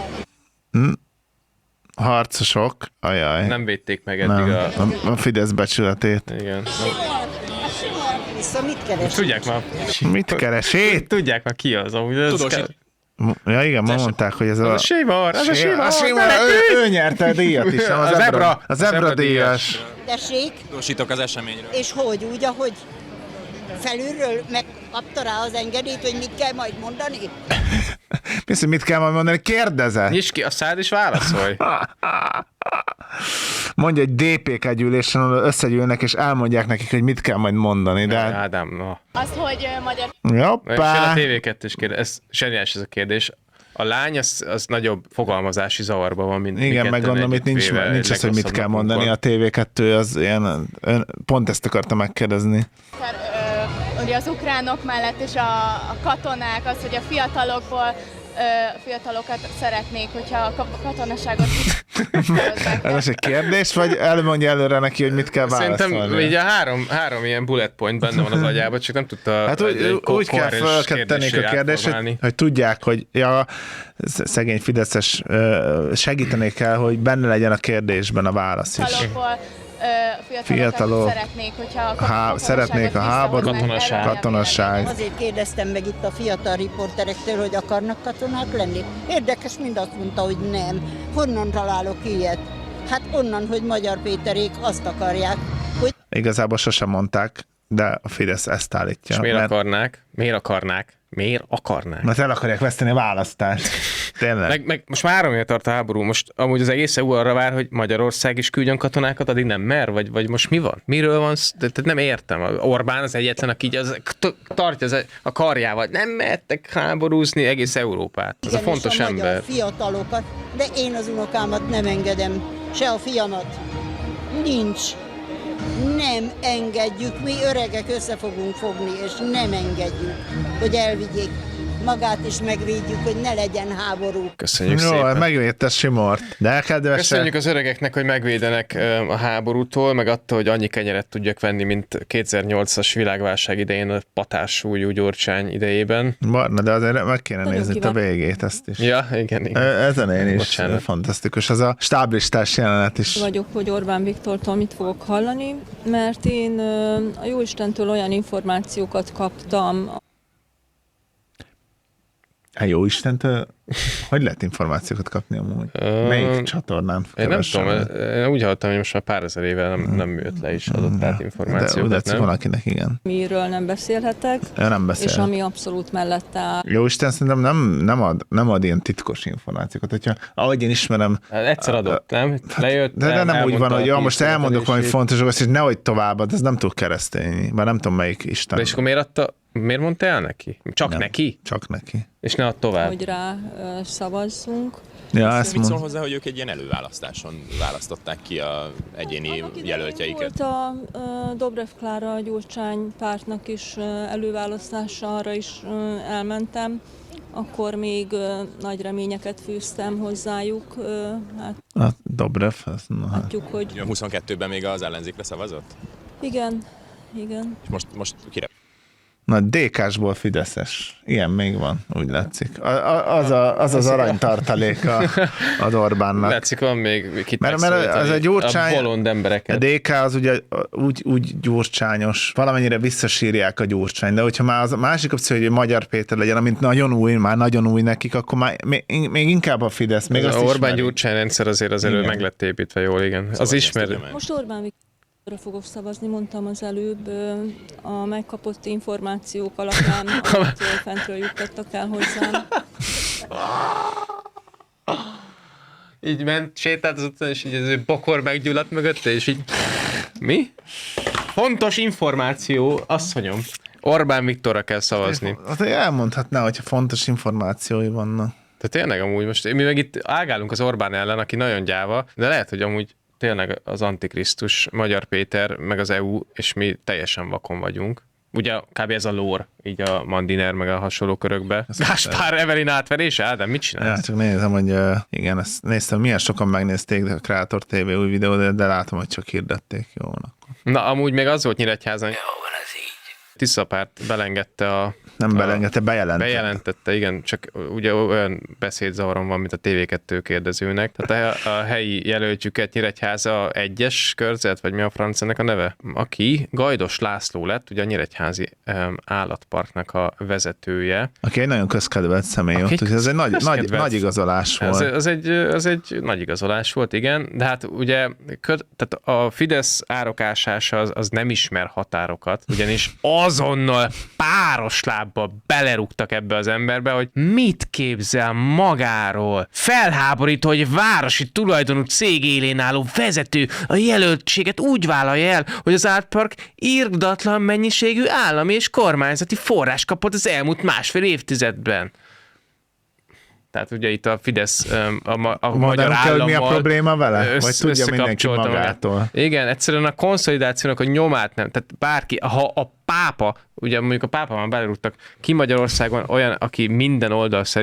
[SPEAKER 2] Harcosok, ajaj.
[SPEAKER 1] Nem védték meg eddig
[SPEAKER 2] a Fidesz becsületét.
[SPEAKER 1] Igen.
[SPEAKER 16] Vissza mit keres?
[SPEAKER 1] Tudják már.
[SPEAKER 2] Mit keresít?
[SPEAKER 1] Tudják már ki az, amúgy.
[SPEAKER 2] Ja igen, ma mondták, hogy ez
[SPEAKER 1] a Sivor,
[SPEAKER 2] ő nyerte a díjat is, nem a Zebra díjas.
[SPEAKER 16] Tessék?
[SPEAKER 14] Tudósítok az eseményről.
[SPEAKER 16] És hogy, úgy, ahogy felülről megkapta rá az engedélyt, hogy mit kell majd mondani?
[SPEAKER 2] Mit kell majd mondani? Kérdezett.
[SPEAKER 1] Nyisd ki a szád és válaszolj.
[SPEAKER 2] Mondja, hogy DP-k gyűlésen összegyűlnek, és elmondják nekik, hogy mit kell majd mondani. De...
[SPEAKER 1] Ádám, no.
[SPEAKER 17] Az, hogy magyar...
[SPEAKER 2] Jobbá!
[SPEAKER 1] A TV2-es kérdés, ez zseniális ez a kérdés. A lány az nagyobb fogalmazási zavarban van, mint
[SPEAKER 2] igen, meg gondolom, itt nincs az, hogy mit kell mondani. A TV2 az ilyen, pont ezt akartam megkérdezni.
[SPEAKER 17] Ugye az ukránok mellett és a katonák, az, hogy a fiatalokból
[SPEAKER 5] fiatalokat szeretnék, hogyha a katonaságot
[SPEAKER 2] Ez most egy kérdés, vagy elmondja előre neki, hogy mit kell válaszolni?
[SPEAKER 1] Szerintem így a három ilyen bullet point benne van az agyában, csak nem tudta...
[SPEAKER 2] Hát úgy kell feltennék a kérdést, hogy tudják, hogy szegény Fideszes segítenék kell, hogy benne legyen a kérdésben a válasz is. Fiatalok
[SPEAKER 5] szeretnék, hogyha
[SPEAKER 2] szeretnék a háború, katonaság.
[SPEAKER 16] Azért kérdeztem meg itt a fiatal riporterektől, hogy akarnak katonák lenni. Érdekes, mind azt mondta, hogy nem. Honnan találok ilyet? Hát onnan, hogy Magyar Péterék azt akarják, hogy...
[SPEAKER 2] Igazából sosem mondták, de a Fidesz ezt állítja.
[SPEAKER 1] És miért akarnák? Mert el akarják veszteni a választást. Tényleg.
[SPEAKER 5] Meg most már 3 éve tart a háború, most amúgy az egész EU arra vár, hogy Magyarország is küldjön katonákat, addig nem mer, vagy most mi van? Miről van? Tehát nem értem. Orbán az egyetlen, aki tartja a karjával. Nem mehettek háborúzni egész Európát. Ez a fontos ember.
[SPEAKER 16] Magyar fiatalokat, de én az unokámat nem engedem, se a fiamat. Nincs. Nem engedjük, mi öregek össze fogunk fogni, és nem engedjük, hogy elvigyék. Magát is megvédjük, hogy ne legyen háború.
[SPEAKER 1] Köszönjük szépen.
[SPEAKER 2] Megvédte Simort. De kedvesen.
[SPEAKER 1] Köszönjük az öregeknek, hogy megvédenek a háborútól, meg attól, hogy annyi kenyeret tudjak venni, mint 2008-as világválság idején a patásújú Gyurcsány idejében.
[SPEAKER 2] Barna, de azért meg kéne nézni itt a végét, ezt is.
[SPEAKER 1] Ja, igen.
[SPEAKER 2] Ezen én is. Bocsánat. Fantasztikus. Az a stáblistás jelenet is.
[SPEAKER 17] Vagyok, hogy Orbán Viktortól mit fogok hallani, mert én a Jóistentől olyan információkat kaptam.
[SPEAKER 2] Jó Istentől, hogy lehet információkat kapni amúgy? Melyik csatornán?
[SPEAKER 1] Én nem tudom, én úgy hallottam, hogy most már pár ezer éve nem jött le is adott át információkat.
[SPEAKER 2] De valakinek igen.
[SPEAKER 17] Miről nem beszélhetek,
[SPEAKER 2] nem beszél.
[SPEAKER 17] És ami abszolút mellette áll.
[SPEAKER 2] Jó Isten szerintem nem ad ilyen titkos információkat. Hogyha, ahogy én ismerem...
[SPEAKER 1] Egyszer adott, nem? Lejött,
[SPEAKER 2] de nem úgy van, hogy most elmondok valami fontos, és nehogy tovább, ez nem tud keresztényi. Már nem tudom melyik Isten.
[SPEAKER 1] De és akkor miért mondta el neki? Csak neki?
[SPEAKER 2] Csak neki.
[SPEAKER 1] És ne add tovább.
[SPEAKER 17] Hogy rá szavazzunk.
[SPEAKER 14] Ja, mit szól hozzá, hogy ők egy ilyen előválasztáson választották ki a egyéni jelöltjeiket?
[SPEAKER 17] Volt a Dobrev Klára Gyurcsány pártnak is előválasztása, arra is elmentem. Akkor még nagy reményeket fűztem hozzájuk.
[SPEAKER 2] A Dobrev?
[SPEAKER 17] Látjuk, hogy...
[SPEAKER 14] 22-ben még az ellenzékre szavazott?
[SPEAKER 17] Igen.
[SPEAKER 14] És most kire?
[SPEAKER 2] Na, DK-sból fideszes. Ilyen még van, úgy látszik. Az aranytartalék az Orbánnak.
[SPEAKER 1] Látszik, van még kit
[SPEAKER 2] mert az a Gyurcsány,
[SPEAKER 1] a bolond embereket.
[SPEAKER 2] A DK az ugye úgy gyurcsányos, valamennyire visszasírják a Gyurcsány, de hogyha már az a másik opció, hogy Magyar Péter legyen, amint nagyon új nekik, akkor már még inkább a Fidesz. Még
[SPEAKER 1] az Orbán-Gyurcsány rendszer azért meg lett építve jól, igen. Szóval az ismerő.
[SPEAKER 17] Most Orbán Viktorra fogok szavazni, mondtam az előbb, a megkapott információk alapján, amit fentről juttattak el hozzám.
[SPEAKER 1] Így sétált az utcán, és így az ő bokor meggyulladt mögötte, és így... Mi? Fontos információ, asszonyom. Orbán Viktorra kell szavazni.
[SPEAKER 2] Hát elmondhatná, hogyha fontos információi vannak.
[SPEAKER 1] Tehát tényleg amúgy most, mi meg itt ágálunk az Orbán ellen, aki nagyon gyáva, de lehet, hogy amúgy tényleg az Antikrisztus, Magyar Péter, meg az EU, és mi teljesen vakon vagyunk. Ugye kb. Ez a lore, így a Mandiner, meg a hasonló körökbe. Gáspár Evelyn átverése? Ádám, mit csinálsz?
[SPEAKER 2] Ja, csak nézem, hogy igen, ezt néztem, milyen sokan megnézték a Kreator TV új videót, de látom, hogy csak hirdették. Jó, akkor.
[SPEAKER 1] Na, amúgy még az volt Nyíregyházan. Tiszapárt belengedte bejelentette, igen, csak ugye olyan beszédzavarom van, mint a TV2 kérdezőnek. Tehát a helyi jelöltjüket Nyíregyháza 1-es körzet, vagy mi a francának a neve? Aki Gajdos László lett, ugye a Nyíregyházi állatparknak a vezetője. Aki
[SPEAKER 2] egy nagyon közkedvelt személy ott, ez egy nagy igazolás volt.
[SPEAKER 1] Ez egy nagy igazolás volt, igen, de hát ugye tehát a Fidesz árokásása az nem ismer határokat, ugyanis azonnal páros lábbal belerúgtak ebbe az emberbe, hogy mit képzel magáról. Felháborító, hogy városi tulajdonú cég élén álló vezető a jelöltséget úgy vállalja el, hogy az állatpark irdatlan mennyiségű állami és kormányzati forrás kapott az elmúlt 1,5 évtizedben. Tehát ugye itt a Fidesz a magyar állammal...
[SPEAKER 2] mi a probléma vele? Vagy tudja mindenki magától?
[SPEAKER 1] Igen, egyszerűen a konszolidációnak a nyomát nem. Tehát bárki, ha a pápa, ugye mondjuk a pápa már belerúgtak ki Magyarországon olyan, aki minden oldal szerint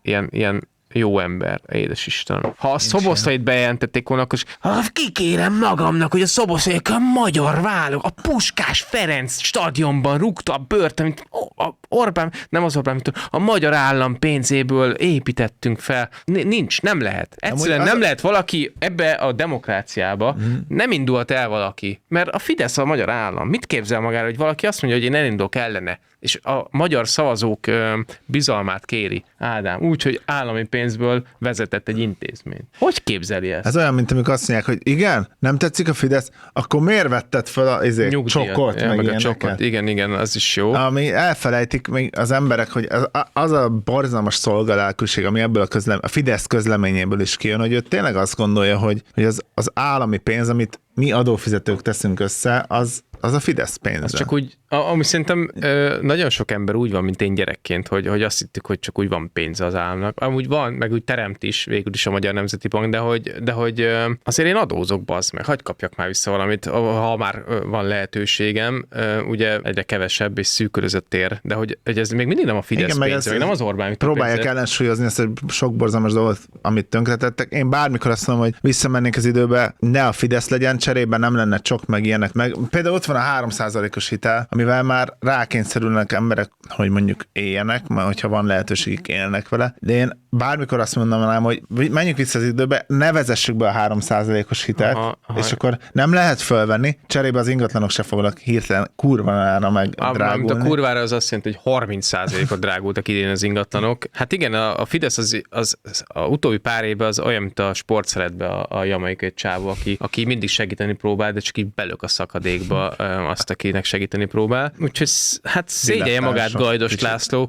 [SPEAKER 5] ilyen jó ember, édes Istenem. Ha a Szoboszlait bejelentették volna, akkor kikérem magamnak, hogy a Szoboszlaiak a magyar válog, a Puskás Ferenc stadionban rúgta a bőrt, amit Orbán, nem az Orbán, a magyar állam pénzéből építettünk fel. Nincs, nem lehet. Egyszerűen nem lehet valaki ebbe a demokráciába, nem indulhat el valaki, mert a Fidesz a magyar állam. Mit képzel magára, hogy valaki azt mondja, hogy én elindulok ellene, és a magyar szavazók bizalmát kéri, Ádám, úgy, hogy állami pénzből vezetett egy intézményt. Hogy képzeli ezt?
[SPEAKER 2] Ez olyan, mint amikor azt mondják, hogy igen, nem tetszik a Fidesz, akkor miért vetted fel a csokot, meg
[SPEAKER 5] a csokot. Igen, az is jó.
[SPEAKER 2] Ami elfelejtik még az emberek, hogy az a borzalmas szolgalelkűség, ami ebből a Fidesz közleményéből is kijön, hogy ő tényleg azt gondolja, hogy az állami pénz, amit mi adófizetők teszünk össze, az a Fidesz pénze.
[SPEAKER 5] Az csak úgy, ami szerintem nagyon sok ember úgy van, mint én gyerekként, hogy azt hittük, hogy csak úgy van pénze az államnak. Amúgy van, meg úgy teremt is végül is a Magyar Nemzeti Bank, de hogy azért én adózok, bazd meg, hadd kapjak már vissza valamit, ha már van lehetőségem, ugye egyre kevesebb és szűkörözött tér, de hogy ez még mindig nem a Fidesz pénze, meg nem az Orbán Viktor
[SPEAKER 2] próbálják
[SPEAKER 5] pénze.
[SPEAKER 2] ellensúlyozni ezt a sok borzalmas dolgot, amit tönkretettek. Én bármikor azt mondom, hogy visszamennék az időbe, ne a Fidesz legyen, cserében nem lenne csok, meg ilyenek. Meg például ott van a 3%-os hitel, amivel már rákényszerülnek emberek, hogy mondjuk éljenek, mert hogyha van lehetőségük, élnek vele. De én bármikor azt mondanám, hogy menjünk vissza az időbe, ne vezessük be a 3%-os hitelt, és akkor nem lehet fölvenni, cserébe az ingatlanok se fognak hirtelen kurvára meg drágulni.
[SPEAKER 5] A kurvára az azt jelenti, hogy 30%-ot drágultak idén az ingatlanok. Hát igen, a Fidesz az a utóbbi pár évben az olyan, mint a sportszeretben a jamaikai csávó, aki mindig segíteni próbál, de csak így belök a szakadékba azt, akinek segíteni próbál. Úgyhogy hát szégyelje magát Gajdos László,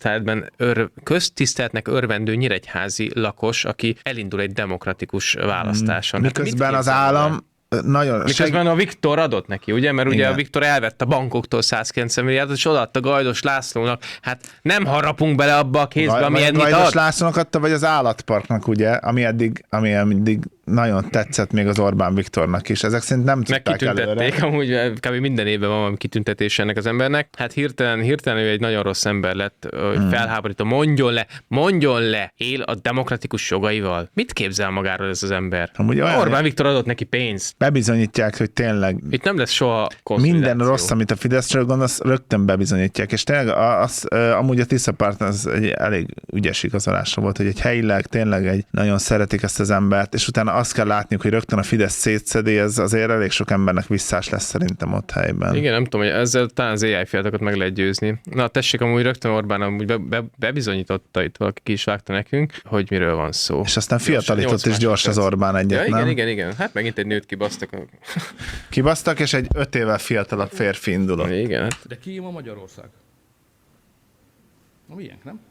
[SPEAKER 5] köztiszteletnek örvendő nyíregyházi lakos, aki elindul egy demokratikus választáson.
[SPEAKER 2] Miközben az állam
[SPEAKER 5] miközben a Viktor adott neki, ugye? Mert ugye a Viktor elvette a bankoktól 190 milliárdot, és odaadta Gajdos Lászlónak. Hát nem harapunk bele abba a kézbe, ami ennyit ad.
[SPEAKER 2] Gajdos Lászlónak adta, vagy az állatparknak, ugye? Ami eddig nagyon tetszett még az Orbán Viktornak is. Ezek szerint nem tudták előre.
[SPEAKER 5] Megkitüntették, amúgy kb. Minden évben van valami kitüntetés ennek az embernek. Hát hirtelen ő egy nagyon rossz ember lett, felháborító. Mondjon le, él a demokratikus jogaival. Mit képzel magáról ez az ember? Orbán Viktor adott neki pénzt.
[SPEAKER 2] Bebizonyítják, hogy tényleg
[SPEAKER 5] itt nem lesz soha konszolidáció.
[SPEAKER 2] Minden rossz, amit a Fideszről gondolsz, rögtön bebizonyítják. És tényleg amúgy a Tiszapárt az egy elég ügyes igazolása volt, hogy egy helyileg tényleg nagyon szeretik ezt az embert, és utána azt kell látniuk, hogy rögtön a Fidesz szétszedi, ez azért elég sok embernek visszás lesz szerintem ott helyben.
[SPEAKER 5] Igen, nem tudom, hogy ezzel talán az AI fiatalokat meg lehet győzni. Na tessék, amúgy rögtön Orbán amúgy bebizonyította, itt valaki ki is vágta nekünk, hogy miről van szó.
[SPEAKER 2] És aztán fiatalított is gyors az Orbán egyet,
[SPEAKER 5] ja,
[SPEAKER 2] nem?
[SPEAKER 5] Igen. Hát megint egy nőt kibasztak.
[SPEAKER 2] Kibasztak, és egy 5 évvel fiatalabb férfi indulott.
[SPEAKER 5] Igen.
[SPEAKER 12] De ki ma Magyarország? A miénk, nem?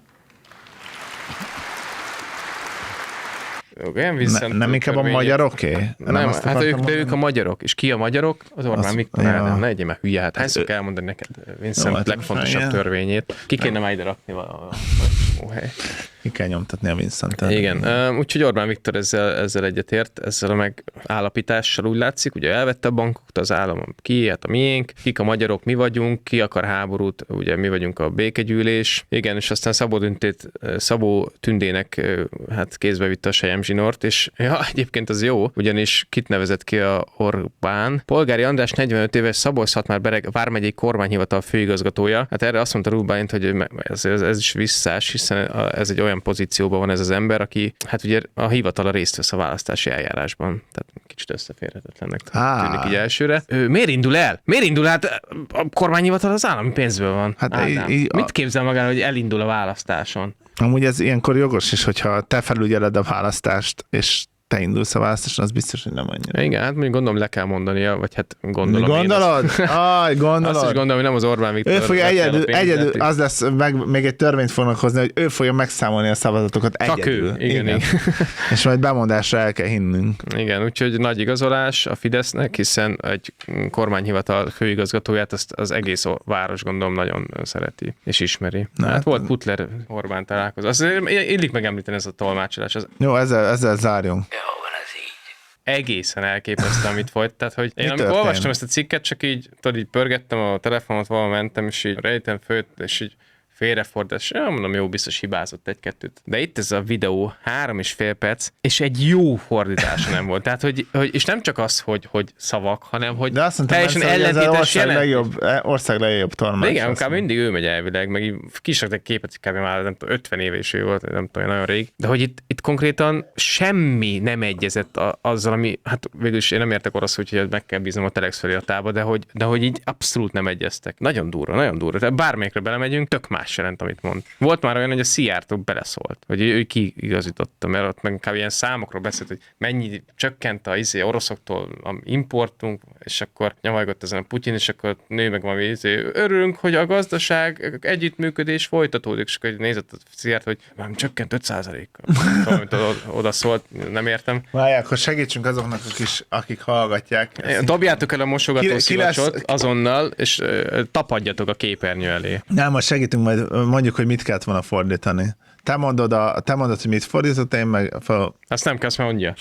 [SPEAKER 2] Nem inkább a magyaroké?
[SPEAKER 5] Nem, hát ők a magyarok. És ki a magyarok? Az Orbán Viktor. Ne egyél már hülye, hát hányszor kell mondani neked Vincent legfontosabb törvényét. Ki kéne már ide rakni valahol. Hely.
[SPEAKER 2] Ki kell nyomtatni a Vincentet.
[SPEAKER 5] Igen, úgyhogy Orbán Viktor ezzel egyetért, ezzel a megállapítással úgy látszik, ugye elvette a bankokat, az állam ki, hát a miénk, kik a magyarok, mi vagyunk, ki akar háborút, ugye mi vagyunk a békegyűlés. Igen, és aztán Szabó Tündének hát kézbe vitte a Selyem zsinort, és ja, egyébként az jó, ugyanis kit nevezett ki a Orbán. Polgári András 45 éves Szabolcs-Szatmár vármegyei kormányhivatal főigazgatója. Hát erre azt mondta Rubányt, hogy ez is visszás, hiszen ez egy olyan pozícióban van ez az ember, aki hát ugye a hivatala részt vesz a választási eljárásban. Tehát kicsit összeférhetetlennek tűnik így elsőre. Miért indul el? Hát a kormányhivatal az állami pénzből van. Hát mit képzel magára, hogy elindul a választáson?
[SPEAKER 2] Amúgy ez ilyenkor jogos is, hogyha te felügyeled a választást, és te indulsz a választáson, az biztos, hogy nem annyira.
[SPEAKER 5] Igen, hát mondjuk gondolom le kell mondania, vagy hát gondolom.
[SPEAKER 2] Gondolod? Gondolod?
[SPEAKER 5] Azt is gondolom, hogy nem az Orbán Viktor.
[SPEAKER 2] Ő fogja egyedül, az lesz, még egy törvényt fognak hozni, hogy ő fogja megszámolni a szavazatokat egyedül.
[SPEAKER 5] Csak ő, igen.
[SPEAKER 2] És majd bemondásra el kell hinnünk.
[SPEAKER 5] Igen, úgyhogy nagy igazolás a Fidesznek, hiszen egy kormányhivatal főigazgatóját az egész város gondolom nagyon szereti és ismeri. Hát volt Putler Orbán találkozó. Azért illik megemlíteni ez a tolmácsolás.
[SPEAKER 2] Jó, ezzel zárjunk.
[SPEAKER 5] Egészen elképesztő, amit folyt. Tehát, hogy én amikor olvastam ezt a cikket, csak így pörgettem a telefonot, valahol mentem, és így rejtem föl, és így félrefordítás, mondom, jó, biztos hibázott egy-kettőt. De itt ez a videó 3,5 perc, és egy jó fordítása nem volt. Tehát, hogy és nem csak az, hogy szavak, hanem hogy
[SPEAKER 2] de azt mondtam,
[SPEAKER 5] teljesen ellentétes
[SPEAKER 2] ország legjobb tolmács.
[SPEAKER 5] Igen, kb. Mindig ő megy elvileg, meg kisraktak képet, kb. Már nem tudom, 50 éve is ő volt, nem tudom, nagyon rég. De hogy itt konkrétan semmi nem egyezett azzal, ami, hát végülis én nem értek oroszul, úgyhogy meg kell bíznom a Telex feliratába, de hogy így abszolút nem egyeztek. Nagyon durva, nagyon durva. Tehát bármelyikre belemegyünk, tök más jelent, amit mond. Volt már olyan, hogy a Szijjártó beleszólt, hogy ő kiigazította, mert ott meg kb. Ilyen számokról beszélt, hogy mennyi csökkent a oroszoktól a importunk, és akkor nyomajgott ezen a Putyin, és akkor nő meg valami örülünk, hogy a gazdaság együttműködés folytatódik, és akkor nézett a Szijjártó, hogy már csökkent 5%-kal. Amit oda szólt, nem értem.
[SPEAKER 2] Várják, akkor segítsünk azoknak, akik hallgatják.
[SPEAKER 5] Dobjátok el a mosogató szivacsot azonnal, és tapadjatok a képernyő elé.
[SPEAKER 2] Nem, most segítünk, majd mondjuk, hogy mit kellett volna fordítani. Te mondod, hogy mit fordított, én meg fel...
[SPEAKER 5] Azt nem kell, azt mondja.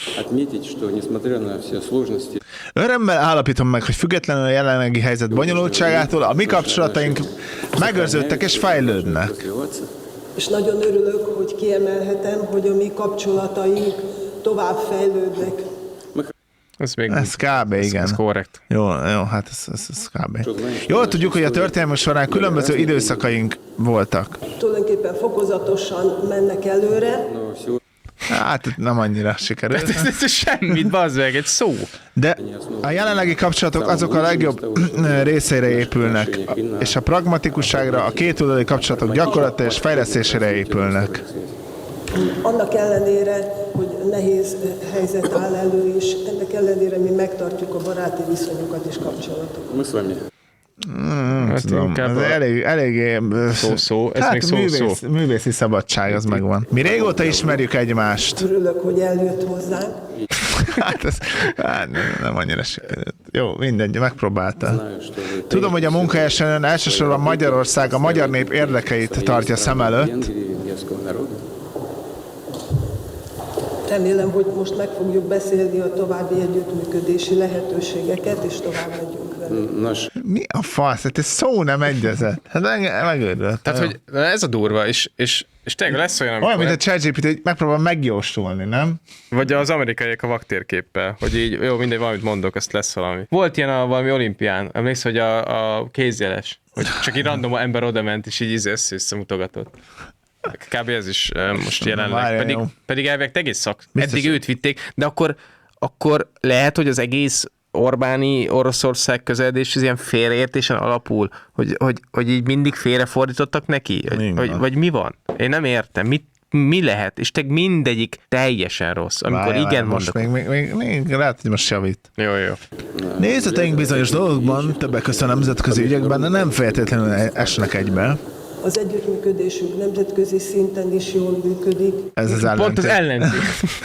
[SPEAKER 2] Örömmel állapítom meg, hogy függetlenül a jelenlegi helyzet bonyolultságától a mi kapcsolataink megőrződtek és fejlődnek.
[SPEAKER 18] És nagyon örülök, hogy kiemelhetem, hogy a mi kapcsolataink tovább fejlődnek.
[SPEAKER 2] Ez kb. Igen.
[SPEAKER 5] Ez korrekt.
[SPEAKER 2] Jó, hát ez kb. Jól tudjuk, hogy a történelmünk során különböző időszakaink voltak.
[SPEAKER 18] Tulajdonképpen fokozatosan mennek előre.
[SPEAKER 2] Hát nem annyira sikerült.
[SPEAKER 5] Ez semmit, bazd meg, egy szó.
[SPEAKER 2] De a jelenlegi kapcsolatok azok a legjobb részeire épülnek, és a pragmatikusságra, a kétoldali kapcsolatok gyakorlata és fejlesztésére épülnek.
[SPEAKER 18] Annak ellenére, hogy nehéz helyzet áll elő, és ennek ellenére mi megtartjuk a baráti viszonyokat és kapcsolatokat.
[SPEAKER 2] Tudom, ez eléggé...
[SPEAKER 5] Szó-szó, ez még szó-szó.
[SPEAKER 2] Művészi szabadság, az megvan. Mi régóta ismerjük egymást.
[SPEAKER 18] Örülök, hogy eljött hozzánk.
[SPEAKER 2] Hát nem annyira sikerült. Jó, mindegy, megpróbálta. Tudom, hogy a munkahelyen elsősorban Magyarország a magyar nép érdekeit tartja szem előtt.
[SPEAKER 18] Remélem, hogy most meg fogjuk beszélni a további együttműködési lehetőségeket, és tovább megyünk vele.
[SPEAKER 2] Mi a fasz? Hát ez szó nem egyezett. Hát megőrült.
[SPEAKER 5] Tehát, hogy ez a durva, és tényleg lesz olyan, amikor...
[SPEAKER 2] Olyan, mint a ChatGPT, hogy megpróbál megjósolni, nem?
[SPEAKER 5] Vagy az amerikaiak a vaktérképpel, hogy így, jó, mindegy, valamit mondok, azt lesz valami. Volt ilyen a valami olimpián, emlékszel, hogy a kézjeles, hogy csak egy random ember odament, és így összemutogatott. Kb. Ez is most jelenleg, pedig elvileg egész eddig őt vitték, de akkor lehet, hogy az egész Orbáni Oroszország közeledés az ilyen félreértésen alapul, hogy így mindig félrefordítottak neki? Vagy mi van? Én nem értem. Mi lehet? És mindegyik teljesen rossz, amikor igen mondok.
[SPEAKER 2] Még lehet, hogy most javít.
[SPEAKER 5] Jó.
[SPEAKER 2] Nézeteink bizonyos dolgokban, többek között a nemzetközi ügyekben, de nem feltétlenül esnek egybe.
[SPEAKER 18] Az együttműködésünk nemzetközi szinten is jól működik.
[SPEAKER 2] Ez az ellentét.
[SPEAKER 5] Pont az ellentét.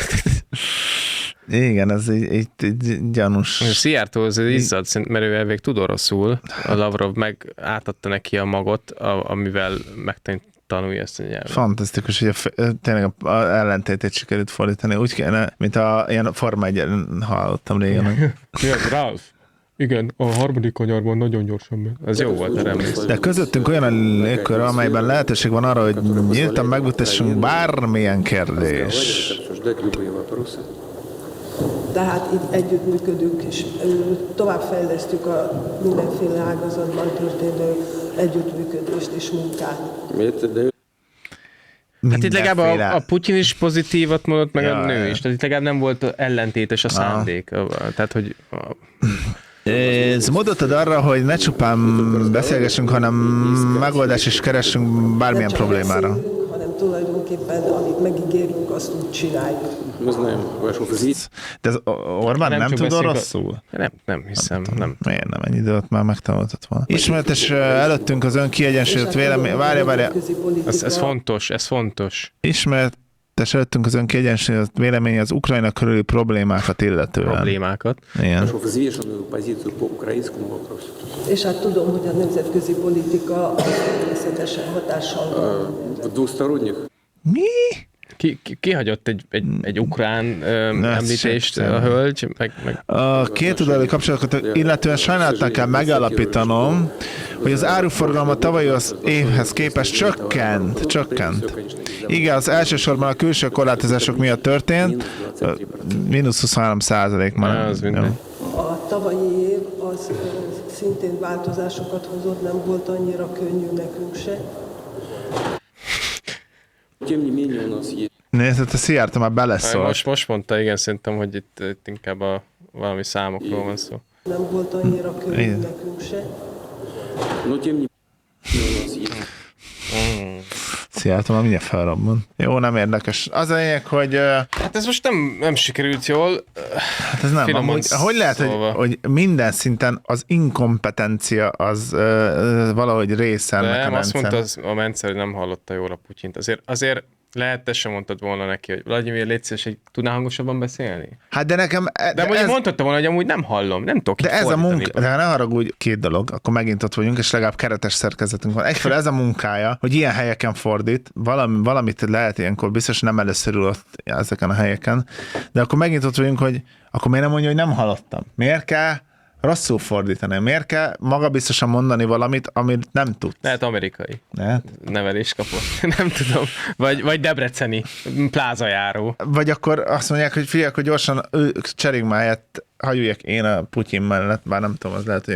[SPEAKER 2] Igen, ez így gyanús.
[SPEAKER 5] A Szijjártó az izzad, mert ő elvég tud oroszul. A Lavrov meg átadta neki a magot, amivel megtanulja ezt a nyelvet.
[SPEAKER 2] Fantasztikus, hogy tényleg az ellentétét sikerült fordítani. Úgy kéne, mint ilyen Forma 1-en hallottam régen.
[SPEAKER 5] Ralf. Igen, a harmadik kanyarban nagyon gyorsan megy. Ez jó volt, erre emlékszem.
[SPEAKER 2] De közöttünk olyan a légkör, amelyben lehetőség van arra, hogy nyíltan megmutassunk bármilyen kérdés.
[SPEAKER 18] Tehát itt együttműködünk, és továbbfejlesztjük a mindenféle ágazatban történő együttműködést és munkát.
[SPEAKER 5] Hát itt legalább a Putyin is pozitívat mondott, meg a nő is. Tehát itt legalább nem volt ellentétes a szándék. Tehát, hogy...
[SPEAKER 2] Ez módot ad arra, hogy ne csupán beszélgessünk, hanem megoldást is keressünk bármilyen problémára.
[SPEAKER 18] Hanem tulajdonképpen, amit megígérünk, azt úgy csináljuk.
[SPEAKER 2] De Orbán nem tud oroszul?
[SPEAKER 5] Nem hiszem. Nem.
[SPEAKER 2] Miért nem? Ennyi időt már megtanultat volna. Ismeretes előttünk az ön kiegyensúlyozott vélemény. Várja.
[SPEAKER 5] Ez fontos.
[SPEAKER 2] Ismeretes előttünk az ön kiegyensúlyozott vélemény az Ukrajna körüli problémákat illetően.
[SPEAKER 5] Problémákat?
[SPEAKER 2] Igen.
[SPEAKER 18] És hát tudom, hogy a nemzetközi politika természetesen hatással van.
[SPEAKER 2] Mi?
[SPEAKER 5] Kihagyott egy ukrán említést a hölgy, meg...
[SPEAKER 2] A kétoldalú kapcsolatokat illetően sajnálattal kell megállapítanom, hogy az áruforgalom a tavalyi évhez képest csökkent. Igen, az elsősorban a külső korlátozások miatt történt, -23% már.
[SPEAKER 5] Az minden.
[SPEAKER 18] A tavalyi év az szintén változásokat hozott, nem volt annyira könnyű nekünk se.
[SPEAKER 2] Nézd, a Szijjártó már beleszólt.
[SPEAKER 5] Most mondta, igen, szerintem, hogy itt inkább valami számokról van szó.
[SPEAKER 18] Nem volt annyira könnyű nekünk se.
[SPEAKER 2] Szijjártó már mindjárt felrobban. Jó, nem érdekes. Az a lényeg, hogy...
[SPEAKER 5] Hát ez most nem sikerült jól.
[SPEAKER 2] Hát ez nem. Amúgy, hogy lehet, hogy minden szinten az inkompetencia az valahogy része ennek a
[SPEAKER 5] rendszer. Azt mondta a Mencer, hogy nem hallotta jól a Putyint. Azért lehet, te sem mondtad volna neki, hogy Vladimir, légy szíves, hogy tudnál hangosabban beszélni?
[SPEAKER 2] Hát de nekem...
[SPEAKER 5] De mondjuk mondhatta volna, hogy amúgy nem hallom, nem tudok.
[SPEAKER 2] De ez a munka, de ne haragudj, két dolog, akkor megint ott vagyunk, és legalább keretes szerkezetünk van. Egyfelől ez a munkája, hogy ilyen helyeken fordít, valamit lehet ilyenkor, biztos nem először ült ezeken a helyeken, de akkor megint ott vagyunk, hogy akkor miért nem mondja, hogy nem hallottam? Miért kell rosszul fordítani? Miért kell magabiztosan mondani valamit, amit nem tudsz?
[SPEAKER 5] Lehet amerikai.
[SPEAKER 2] Lehet?
[SPEAKER 5] Nevelés kapott. Nem tudom. Vagy debreceni plázajáró.
[SPEAKER 2] Vagy akkor azt mondják, hogy figyelj, hogy gyorsan cseréljünk már helyet, hagyjuljak én a Putyin mellett, bár nem tudom, az lehet, hogy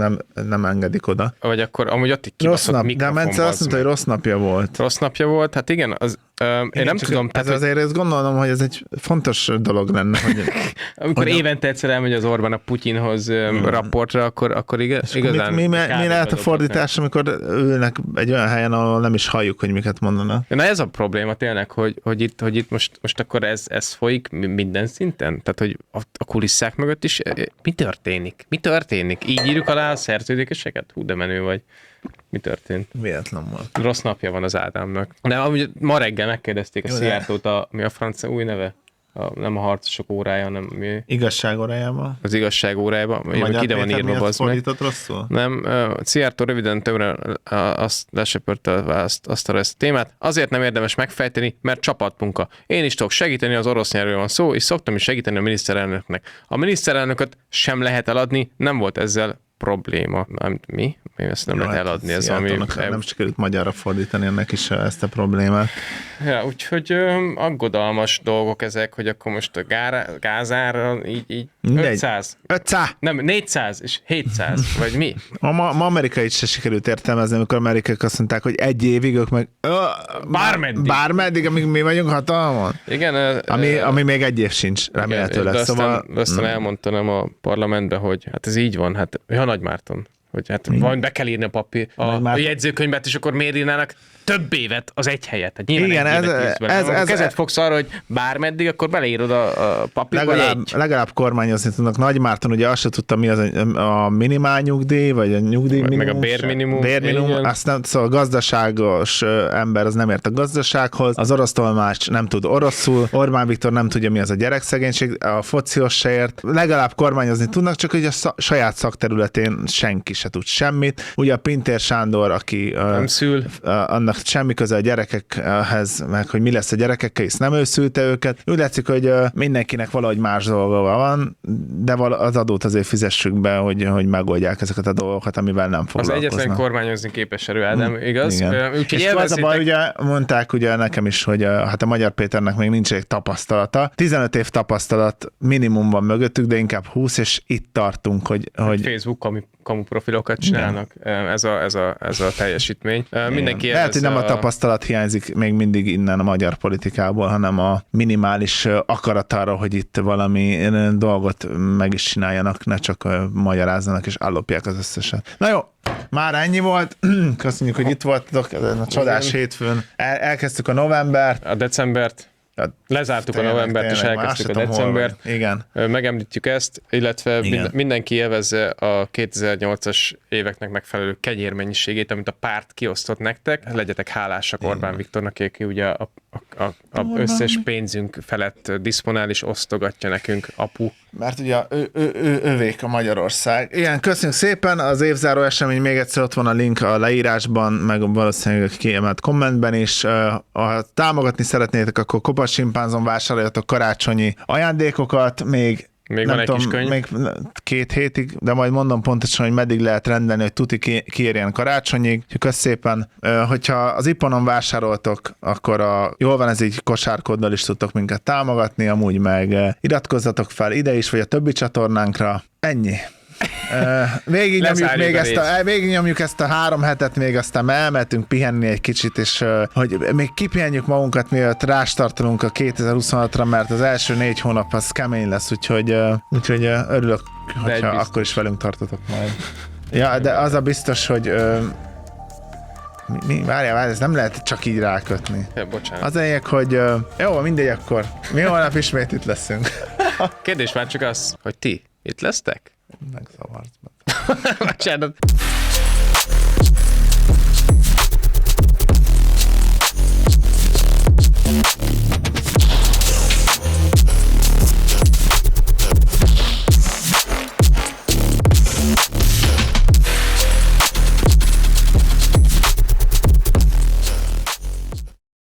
[SPEAKER 2] nem engedik oda.
[SPEAKER 5] Vagy akkor amúgy ott kibaszott mikrofon.
[SPEAKER 2] De Mencer azt mondta, hogy rossz napja volt.
[SPEAKER 5] Rossz napja volt? Hát igen, én nem tudom.
[SPEAKER 2] Ez azért ezt gondolom, hogy ez egy fontos dolog lenne. Hogy,
[SPEAKER 5] amikor évente egyszer elmegy az Orbán a Putyinhoz rapportra, akkor igazán...
[SPEAKER 2] Mi lehet a fordítás, amikor ülnek egy olyan helyen, ahol nem is halljuk, hogy miket mondanak?
[SPEAKER 5] Na ez a probléma tényleg, hogy itt most akkor ez folyik minden szinten? Tehát, hogy a kulisszák mögött is mi történik? Mi történik? Így írjuk alá a szerződéseket? Hú, de menő vagy. Mi történt?
[SPEAKER 2] Véletlen volt.
[SPEAKER 5] Rossz napja van az Ádámnak. De amúgy ma reggel megkérdezték a Szijjártót, mi a francia új neve? Nem a harcosok órája, hanem mi?
[SPEAKER 2] Igazság órájában.
[SPEAKER 5] Az igazság órájában. Ide van írva, bazd meg.
[SPEAKER 2] Rosszul?
[SPEAKER 5] Nem, Szijjártó röviden többre azt lesöpörte azt a témát. Azért nem érdemes megfejteni, mert csapatmunka. Én is tudok segíteni, az orosz nyelvről van szó, és szoktam is segíteni a miniszterelnöknek. A miniszterelnököt sem lehet eladni, nem volt ezzel probléma. Mi? Ezt nem lehet eladni. Ez ami
[SPEAKER 2] nem sikerült magyarra fordítani ennek is ezt a problémát.
[SPEAKER 5] Ja, úgyhogy aggodalmas dolgok ezek, hogy akkor most a gázárral így 500. Nem, 400 és 700, vagy mi?
[SPEAKER 2] Ma Amerikait se sikerült értelmezni, amikor amerikaiak azt mondták, hogy egy évig ők meg... Bármeddig, amíg mi vagyunk hatalmon.
[SPEAKER 5] Igen.
[SPEAKER 2] Ami még egy év sincs, remélhetőleg.
[SPEAKER 5] Aztán elmondtam a parlamentben, hogy hát ez így van, hát Nagy Márton, hogy hát valamit be kell írni a papír, a jegyzőkönyvet, és akkor miért írnának több évet az egy helyet. Hát nyilván igen, kezet fogsz arra, hogy bármeddig, akkor beleírod a papírba,
[SPEAKER 2] legalább kormányozni tudnak. Nagy Márton ugye azt se tudta, mi az a minimál nyugdíj, vagy a nyugdíj minimum.
[SPEAKER 5] Meg a bérminimum.
[SPEAKER 2] Azt nem, szóval a gazdaságos ember az nem ért a gazdasághoz, az orosz tolmács nem tud oroszul, Orbán Viktor nem tudja, mi az a gyerekszegénység, a focihoz se ért. Legalább kormányozni tudnak, csak hogy a saját szakterületén senki se tud semmit. Ugye a Pintér Sándor, aki
[SPEAKER 5] nem szül,
[SPEAKER 2] annak semmi köze a gyerekekhez, meg hogy mi lesz a gyerekekkel, és nem ő szülte őket. Úgy látszik, hogy mindenkinek valahogy más dolga van, de az adót azért fizessük be, hogy megoldják ezeket a dolgokat, amivel nem foglalkoznak.
[SPEAKER 5] Az egyetlen kormányozni képes erő, Ádám, igaz?
[SPEAKER 2] És az a baj, ugye mondták ugye nekem is, hogy hát a Magyar Péternek még nincs egy tapasztalata. 15 év tapasztalat minimum van mögöttük, de inkább 20, és itt tartunk, hogy
[SPEAKER 5] Facebook kamu profilokat csinálnak. Ez a teljesítmény. Mindenki
[SPEAKER 2] lehet, hogy nem a tapasztalat hiányzik még mindig innen a magyar politikából, hanem a minimális akarat arra, hogy itt valami dolgot meg is csináljanak, ne csak magyarázzanak és ellopják az összeset. Na jó, már ennyi volt. Köszönjük, hogy itt voltatok ezen a csodás hétfőn. Elkezdtük a novembert.
[SPEAKER 5] A decembert. Lezártuk a novembert, és elkezdtük a decembert.
[SPEAKER 2] Igen.
[SPEAKER 5] Megemlítjük ezt, illetve mindenki élvezze a 2008-as éveknek megfelelő kegyérmennyiségét, amit a párt kiosztott nektek. Legyetek hálásak Orbán Viktornak, aki ugye a a összes pénzünk felett diszponál és osztogatja nekünk apu.
[SPEAKER 2] Mert ugye övék a Magyarország. Igen, köszönjük szépen, az évzáró esemény még egyszer ott van a link a leírásban, meg valószínűleg kiemelt kommentben is. Ha támogatni szeretnétek, akkor Kopasz Simpánzon vásároljatok karácsonyi ajándékokat, még
[SPEAKER 5] van egy kis könyv.
[SPEAKER 2] Még 2 hétig, de majd mondom pontosan, hogy meddig lehet rendelni, hogy tuti kiérjen karácsonyig. Kösz szépen. Hogyha az Iponon vásároltok, akkor jól van, ez így kosárkoddal is tudtok minket támogatni, amúgy meg iratkozzatok fel ide is, vagy a többi csatornánkra. Ennyi. Végignyomjuk ezt a 3 hetet, még aztán elmehetünk pihenni egy kicsit, és hogy még kipihenjük magunkat, mielőtt rástartolunk a 2026-ra, mert az első 4 hónap az kemény lesz, úgyhogy örülök, hogyha akkor is velünk tartotok majd. Ja, de az a biztos, hogy várjál, ez nem lehet csak így rákötni.
[SPEAKER 5] Ja, bocsánat.
[SPEAKER 2] Az lényeg, hogy jó, mindegy akkor. Mi holnap ismét itt leszünk.
[SPEAKER 5] Kérdés már csak az, hogy ti itt lesztek?
[SPEAKER 2] Megzavarsz.
[SPEAKER 5] Bocsánat.